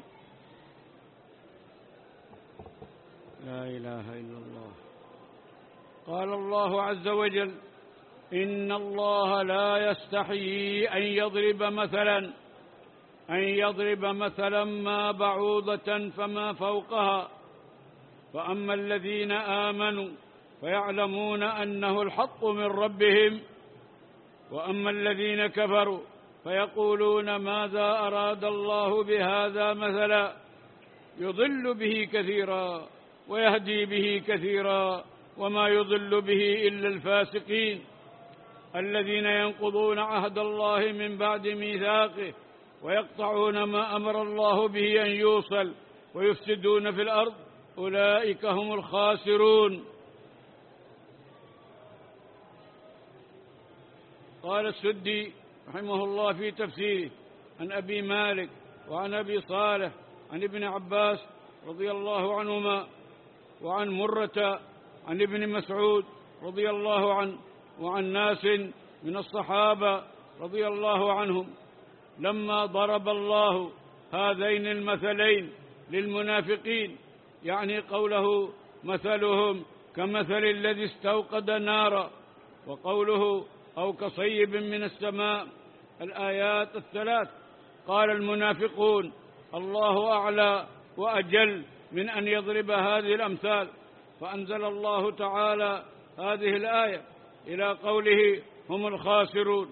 لا إله إلا الله. قال الله عز وجل إن الله لا يستحيي أن يضرب مثلا أن يضرب مثلا ما بعوضة فما فوقها، فأما الذين آمنوا فيعلمون أنه الحق من ربهم، وأما الذين كفروا فيقولون ماذا أراد الله بهذا مثلا، يضل به كثيرا ويهدي به كثيرا، وما يضل به إلا الفاسقين الذين ينقضون عهد الله من بعد ميثاقه ويقطعون ما أمر الله به أن يوصل ويفسدون في الأرض، أولئك هم الخاسرون. قال السدي رحمه الله في تفسيره عن أبي مالك وعن أبي صالح عن ابن عباس رضي الله عنهما وعن مرة عن ابن مسعود رضي الله عنه وعن ناس من الصحابة رضي الله عنهم لما ضرب الله هذين المثلين للمنافقين، يعني قوله مثلهم كمثل الذي استوقد نارا، وقوله أو كصيب من السماء، الآيات الثلاث، قال المنافقون الله أعلى وأجل من أن يضرب هذه الأمثال، فأنزل الله تعالى هذه الآية إلى قوله هم الخاسرون.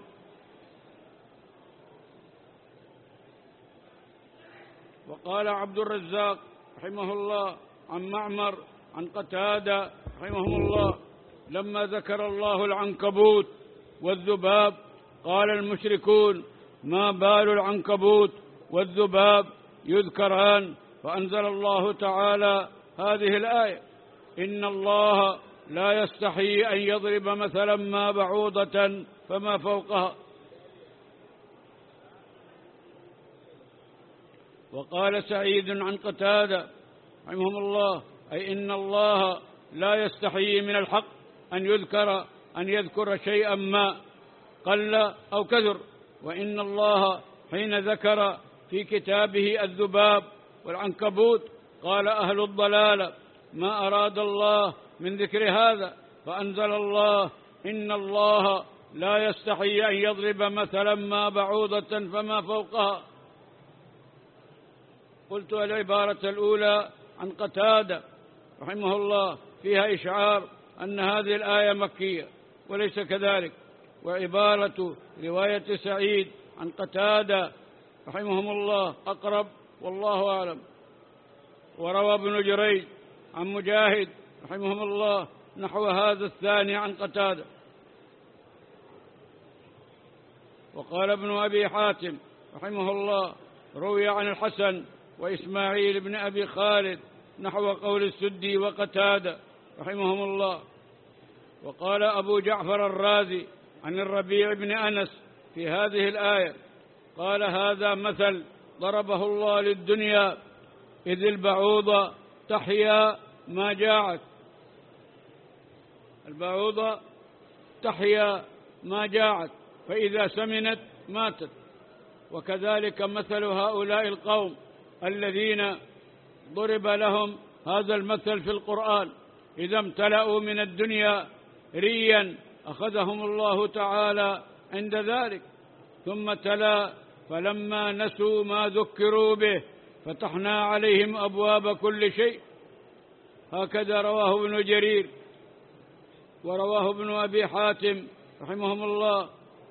وقال عبد الرزاق رحمه الله عن معمر عن قتادة رحمهم الله لما ذكر الله العنكبوت والذباب قال المشركون ما بال العنكبوت والذباب يذكران، فأنزل الله تعالى هذه الآية إن الله لا يستحي أن يضرب مثلا ما بعوضة فما فوقها. وقال سعيد عن قتادة رحمهم الله أي إن الله لا يستحي من الحق أن يذكر أن يذكر شيئا ما قل أو كثر، وإن الله حين ذكر في كتابه الذباب والعنكبوت قال أهل الضلال ما أراد الله من ذكر هذا، فأنزل الله إن الله لا يستحي أن يضرب مثلا ما بعوضة فما فوقها. قلت العبارة الأولى عن قتادة رحمه الله فيها إشعار أن هذه الآية مكية، وليس كذلك، وعبارة رواية سعيد عن قتادة رحمهم الله أقرب والله أعلم. وروى ابن جريج عن مجاهد رحمهم الله نحو هذا الثاني عن قتادة. وقال ابن أبي حاتم رحمه الله روي عن الحسن وإسماعيل بن أبي خالد نحو قول السدي وقتادة رحمهم الله. وقال أبو جعفر الرازي عن الربيع بن أنس في هذه الآية قال هذا مثل ضربه الله للدنيا إذ البعوضة تحيا ما جاعت، البعوضة تحيا ما جاعت فإذا سمنت ماتت، وكذلك مثل هؤلاء القوم الذين ضرب لهم هذا المثل في القرآن إذا امتلأوا من الدنيا ريا أخذهم الله تعالى عند ذلك، ثم تلا فلما نسوا ما ذكروا به فتحنا عليهم أبواب كل شيء. هكذا رواه ابن جرير ورواه ابن أبي حاتم رحمهم الله،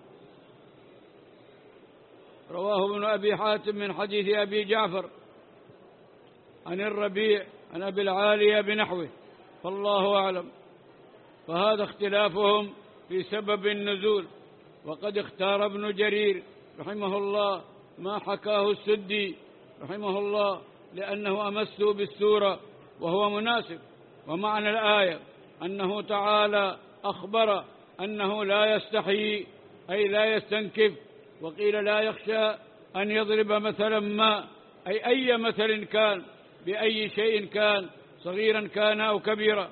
رواه ابن أبي حاتم من حديث أبي جعفر عن الربيع عن أبي العالية بنحوه، فالله أعلم. فهذا اختلافهم في سبب النزول، وقد اختار ابن جرير رحمه الله ما حكاه السدي رحمه الله لأنه أمس بالسورة وهو مناسب. ومعنى الآية أنه تعالى أخبر أنه لا يستحيي أي لا يستنكف، وقيل لا يخشى أن يضرب مثلا ما أي أي مثل كان بأي شيء كان صغيرا كان أو كبيرا.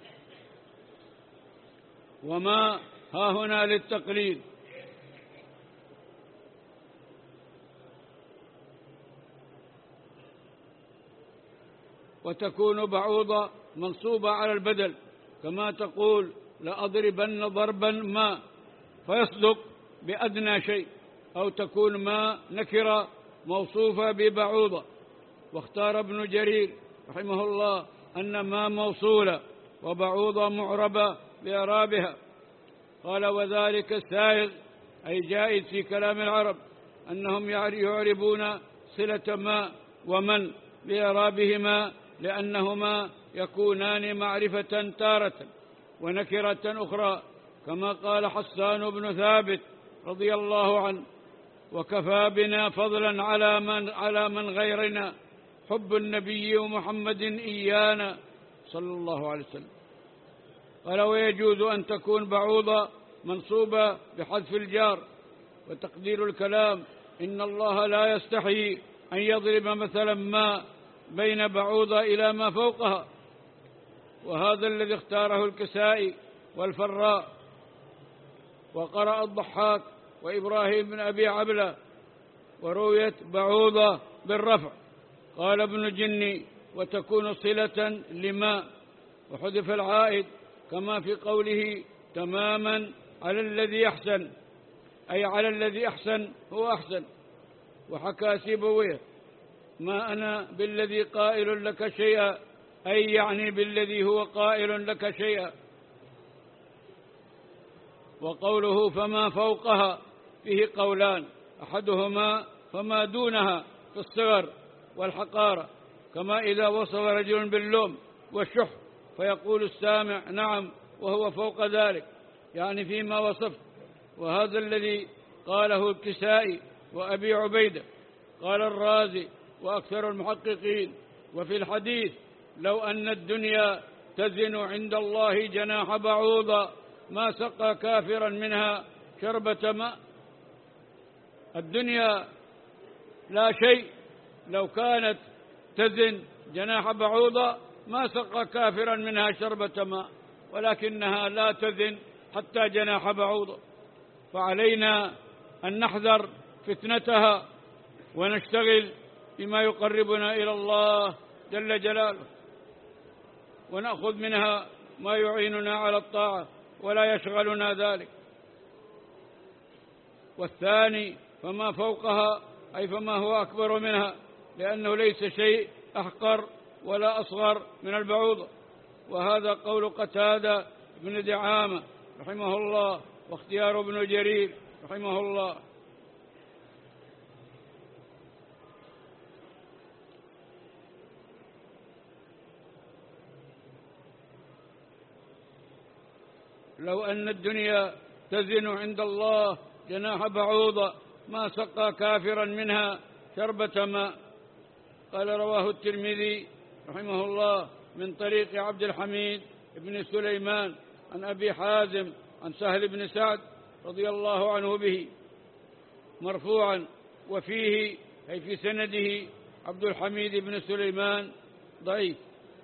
وما ها هنا للتقليد، وتكون بعوضة منصوبة على البدل كما تقول لأضربن ضربا ما فيصدق بأدنى شيء، أو تكون ما نكرة موصوفة ببعوضة. واختار ابن جرير رحمه الله أن ما موصولة وبعوضة معربة بإعرابها. قال وذلك السائغ أي جائز في كلام العرب أنهم يعربون صلة ما ومن بإعرابهما لأنهما يكونان معرفة تارة ونكرة أخرى، كما قال حسان بن ثابت رضي الله عنه وكفى بنا فضلا على من, على من غيرنا حب النبي محمد إيانا صلى الله عليه وسلم. قال ويجوز أن تكون بعوضة منصوبة بحذف الجار، فتقدير الكلام: إن الله لا يستحي أن يضرب مثلا ما بين بعوضة إلى ما فوقها. وهذا الذي اختاره الكسائي والفراء، وقرأ الضحاك وإبراهيم بن أبي عبلة، ورويت بعوضة بالرفع. قال ابن الجني: وتكون صلة لما، وحذف العائد كما في قوله تماما على الذي أحسن، أي على الذي أحسن هو أحسن. وحكى سيبويه: ما أنا بالذي قائل لك شيئا، أي يعني بالذي هو قائل لك شيئا. وقوله فما فوقها فيه قولان: أحدهما فما دونها في الصغر والحقارة، كما إذا وصف رجل باللوم والشح فيقول السامع نعم وهو فوق ذلك، يعني فيما وصفت. وهذا الذي قاله الكسائي وأبي عبيدة. قال الرازي وأكثر المحققين: وفي الحديث لو أن الدنيا تزن عند الله جناح بعوضة ما سقى كافرا منها شربة ماء. الدنيا لا شيء، لو كانت تزن جناح بعوضة ما سقى كافرا منها شربة ماء، ولكنها لا تزن حتى جناح بعوضة. فعلينا أن نحذر فتنتها ونشتغل بما يقربنا إلى الله جل جلاله، ونأخذ منها ما يعيننا على الطاعة ولا يشغلنا ذلك. والثاني فما فوقها، أي فما هو أكبر منها، لأنه ليس شيء أحقر ولا أصغر من البعوضة. وهذا قول قتادة بن دعامة رحمه الله، واختيار ابن جرير رحمه الله. لو أن الدنيا تزن عند الله جناح بعوضة ما سقى كافرا منها شربة ماء. قال رواه الترمذي رحمه الله من طريق عبد الحميد بن سليمان عن أبي حازم عن سهل بن سعد رضي الله عنه به مرفوعا، وفيه أي في سنده عبد الحميد بن سليمان ضعيف.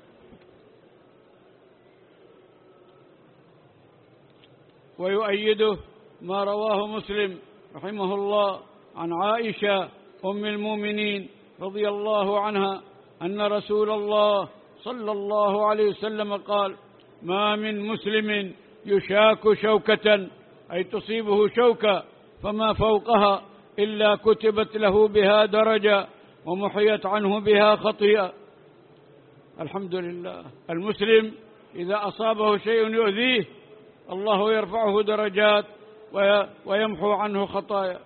ويؤيده ما رواه مسلم رحمه الله عن عائشة أم المؤمنين رضي الله عنها أن رسول الله صلى الله عليه وسلم قال: ما من مسلم يشاك شوكة، أي تصيبه شوكة فما فوقها، إلا كتبت له بها درجة ومحيت عنه بها خطيئة. الحمد لله. المسلم إذا أصابه شيء يؤذيه الله يرفعه درجات ويمحو عنه خطايا.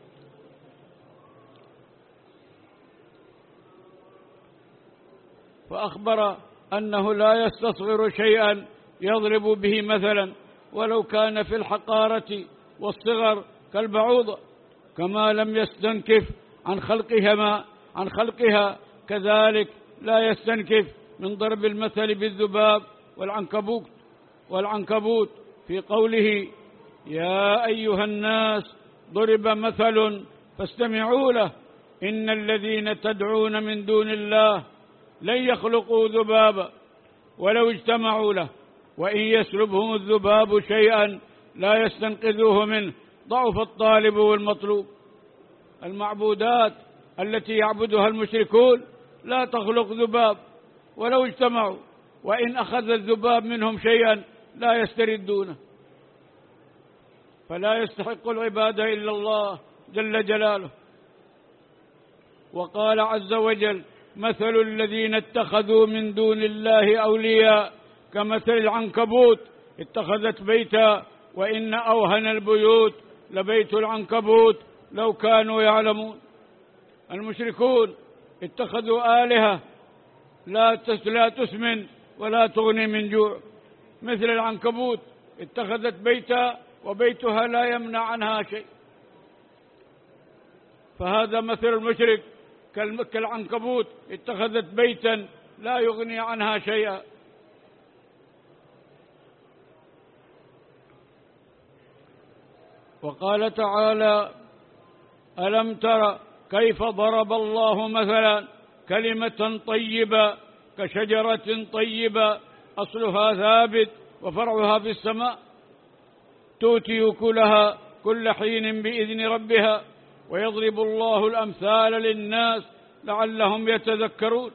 فأخبر أنه لا يستصغر شيئا يضرب به مثلا، ولو كان في الحقارة والصغر كالبعوضة، كما لم يستنكف عن خلقها عن خلقها كذلك لا يستنكف من ضرب المثل بالذباب والعنكبوت والعنكبوت في قوله: يا أيها الناس ضرب مثل فاستمعوا له إن الذين تدعون من دون الله لن يخلقوا ذبابا ولو اجتمعوا له وإن يسلبهم الذباب شيئا لا يستنقذوه منه ضعف الطالب والمطلوب. المعبودات التي يعبدها المشركون لا تخلق ذباب ولو اجتمعوا، وإن أخذ الذباب منهم شيئا لا يستردونه. فلا يستحق العبادة إلا الله جل جلاله. وقال عز وجل: مثل الذين اتخذوا من دون الله أولياء كمثل العنكبوت اتخذت بيتا وإن أوهن البيوت لبيت العنكبوت لو كانوا يعلمون. المشركون اتخذوا آلهة لا تسمن ولا تغني من جوع، مثل العنكبوت اتخذت بيتا وبيتها لا يمنع عنها شيء. فهذا مثل المشرك كالعنكبوت اتخذت بيتا لا يغني عنها شيئا. وقال تعالى: ألم تر كيف ضرب الله مثلا كلمة طيبة كشجرة طيبة أصلها ثابت وفرعها في السماء تؤتي أكلها كل حين بإذن ربها ويضرب الله الأمثال للناس لعلهم يتذكرون.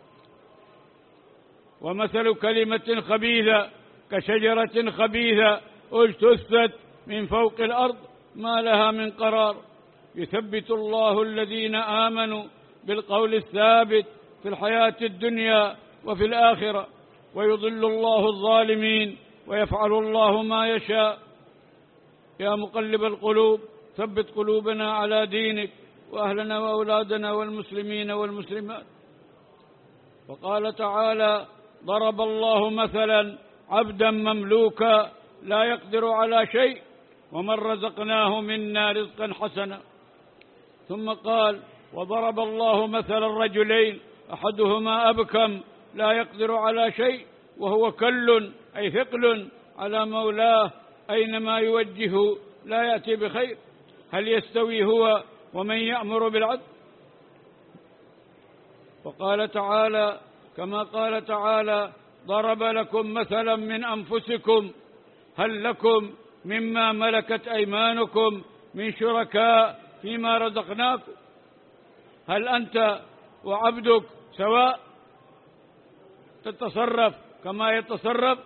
ومثل كلمة خبيثة كشجرة خبيثة اجتثت من فوق الأرض ما لها من قرار يثبت الله الذين آمنوا بالقول الثابت في الحياة الدنيا وفي الآخرة ويضل الله الظالمين ويفعل الله ما يشاء. يا مقلب القلوب ثبت قلوبنا على دينك وأهلنا وأولادنا والمسلمين والمسلمات. وقال تعالى ضرب الله مثلا عبدا مملوكا لا يقدر على شيء ومن رزقناه منا رزقا حسنا. ثم قال وضرب الله مثل الرجلين أحدهما أبكم لا يقدر على شيء وهو كل أي ثقل على مولاه أينما يوجهه لا يأتي بخير هل يستوي هو ومن يأمر بالعدل. وقال تعالى كما قال تعالى ضرب لكم مثلا من أنفسكم هل لكم مما ملكت أيمانكم من شركاء فيما رزقناكم هل أنت وعبدك سواء تتصرف كما يتصرف؟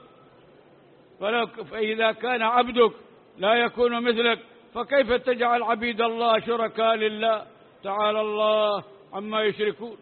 فإذا كان عبدك لا يكون مثلك فكيف تجعل عبيد الله شركاء لله تعالى الله عما يشركون.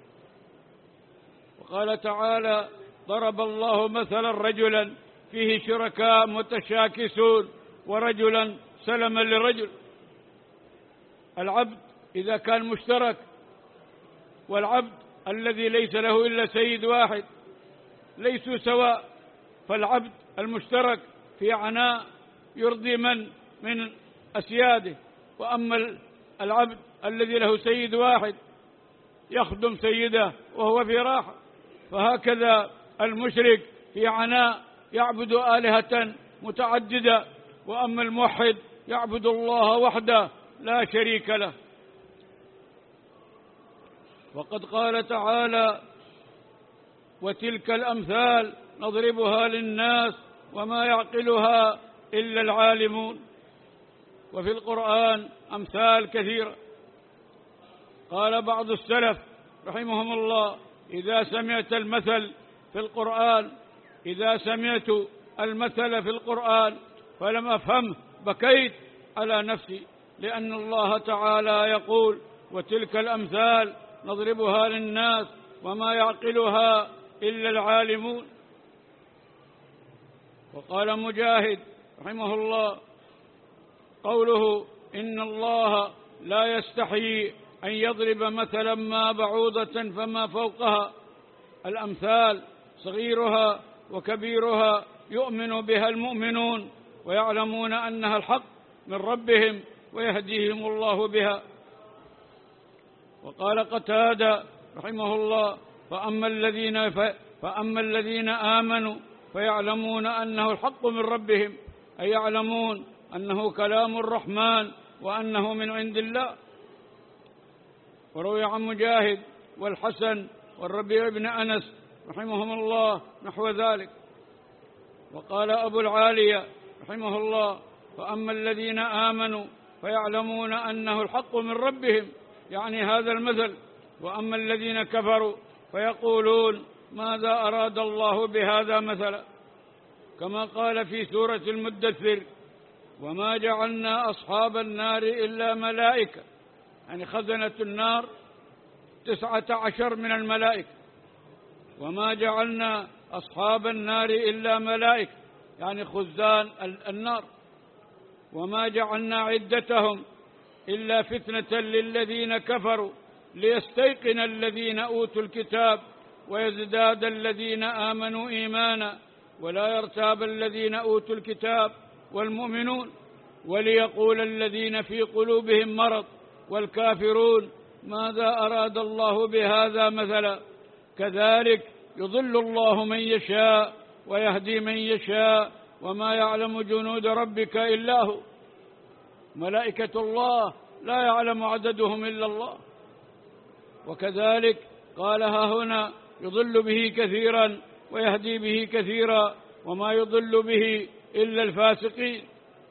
وقال تعالى ضرب الله مثلا رجلا فيه شركاء متشاكسون ورجلا سلما لرجل. العبد إذا كان مشترك والعبد الذي ليس له إلا سيد واحد ليسوا سواء، فالعبد المشترك في عناء يرضي من من أسياده، وأما العبد الذي له سيد واحد يخدم سيده وهو في راحة. فهكذا المشرك في عناء يعبد آلهة متعددة، وأما الموحد يعبد الله وحده لا شريك له. وقد قال تعالى وتلك الأمثال نضربها للناس وما يعقلها إلا العالمون. وفي القرآن أمثال كثيرة. قال بعض السلف رحمهم الله إذا سمعت المثل في القرآن إذا سمعت المثل في القرآن فلم أفهمه بكيت على نفسي، لأن الله تعالى يقول وتلك الأمثال نضربها للناس وما يعقلها إلا العالمون. وقال مجاهد رحمه الله قوله إن الله لا يستحيي أن يضرب مثلا ما بعوضة فما فوقها. الأمثال صغيرها وكبيرها يؤمن بها المؤمنون ويعلمون أنها الحق من ربهم ويهديهم الله بها. وقال قتادة رحمه الله فأما الذين, فأما الذين آمنوا فيعلمون أنه الحق من ربهم، أي يعلمون أنه كلام الرحمن وأنه من عند الله. وروي عن مجاهد والحسن والربيع بن أنس رحمهم الله نحو ذلك. وقال أبو العالية رحمه الله فأما الذين آمنوا فيعلمون أنه الحق من ربهم، يعني هذا المثل. وأما الذين كفروا فيقولون ماذا أراد الله بهذا مثلا، كما قال في سورة المدثر وما جعلنا أصحاب النار إلا ملائكة، يعني خزنة النار تسعة عشر من الملائكة. وما جعلنا أصحاب النار إلا ملائكة يعني خزان النار. وما جعلنا عدتهم إلا فتنة للذين كفروا ليستيقن الذين أوتوا الكتاب ويزداد الذين آمنوا إيمانا ولا يرتاب الذين أوتوا الكتاب والمؤمنون وليقول الذين في قلوبهم مرض والكافرون ماذا أراد الله بهذا مثلا. كذلك يضل الله من يشاء ويهدي من يشاء وما يعلم جنود ربك إلا هو. ملائكة الله لا يعلم عددهم إلا الله. وكذلك قالها هنا يضل به كثيرا ويهدي به كثيرا وما يضل به إلا الفاسقين.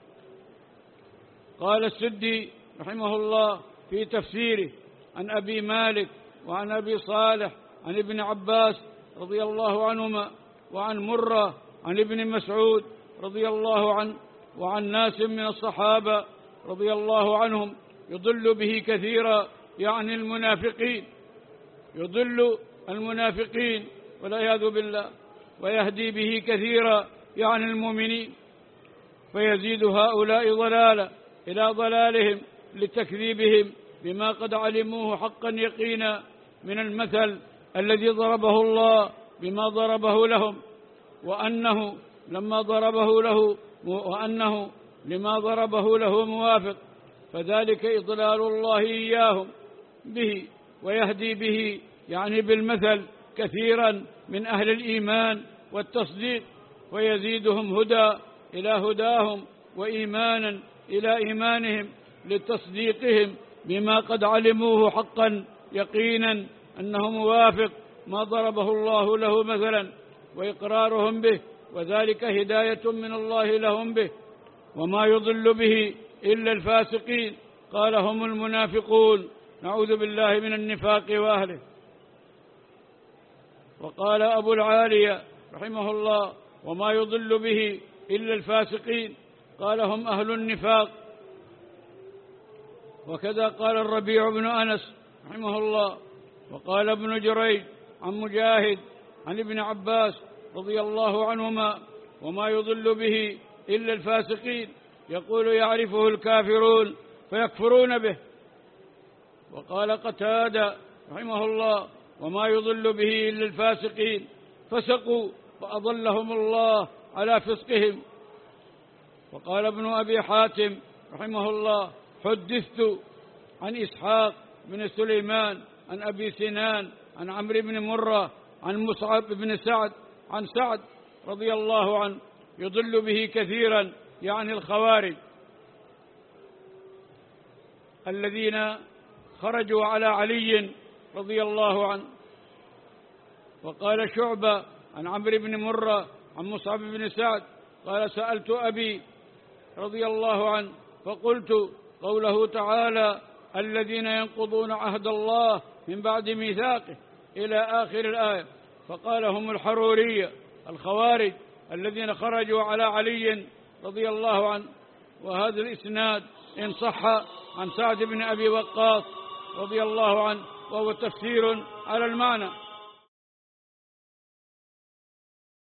قال السدي رحمه الله في تفسيره عن أبي مالك وعن أبي صالح عن ابن عباس رضي الله عنهما وعن مرة عن ابن مسعود رضي الله عنه وعن ناس من الصحابة رضي الله عنهم يضل به كثيرا يعني المنافقين، يضل المنافقين والعياذ بالله، ويهدي به كثيرا يعني المؤمنين، فيزيد هؤلاء ضلالا إلى ضلالهم لتكذيبهم بما قد علموه حقا يقينا من المثل الذي ضربه الله بما ضربه لهم، وأنه لما ضربه له وأنه لما ضربه له موافق، فذلك إضلال الله إياهم به ويهدي به يعني بالمثل كثيرا من أهل الإيمان والتصديق، ويزيدهم هدى إلى هداهم وإيمانا إلى إيمانهم لتصديقهم بما قد علموه حقا يقينا أنه موافق ما ضربه الله له مثلا، وإقرارهم به، وذلك هداية من الله لهم به. وما يضل به إلا الفاسقين، قال هم المنافقون، نعوذ بالله من النفاق وأهله. وقال أبو العالية رحمه الله وما يضل به إلا الفاسقين، قال هم أهل النفاق. وكذا قال الربيع بن أنس رحمه الله. وقال ابن جريج عن مجاهد عن ابن عباس رضي الله عنهما وما يضل به إلا الفاسقين، يقول يعرفه الكافرون فيكفرون به. وقال قتادة رحمه الله وما يضل به إلا الفاسقين، فسقوا فأضلهم الله على فسقهم. وقال ابن أبي حاتم رحمه الله حدثت عن إسحاق بن سليمان عن أبي سنان عن عمرو بن مرة عن مصعب بن سعد عن سعد رضي الله عنه يضل به كثيرا يعني الخوارج الذين خرجوا على علي رضي الله عنه. وقال شعبة عن عمرو بن مرة عن مصعب بن سعد قال سألت أبي رضي الله عنه فقلت قوله تعالى الذين ينقضون عهد الله من بعد ميثاقه إلى آخر الآية، فقال هم الحرورية الخوارج الذين خرجوا على علي رضي الله عنه. وهذا الإسناد إن صح عن سعد بن أبي وقاص رضي الله عنه، وهو تفسير على المعنى.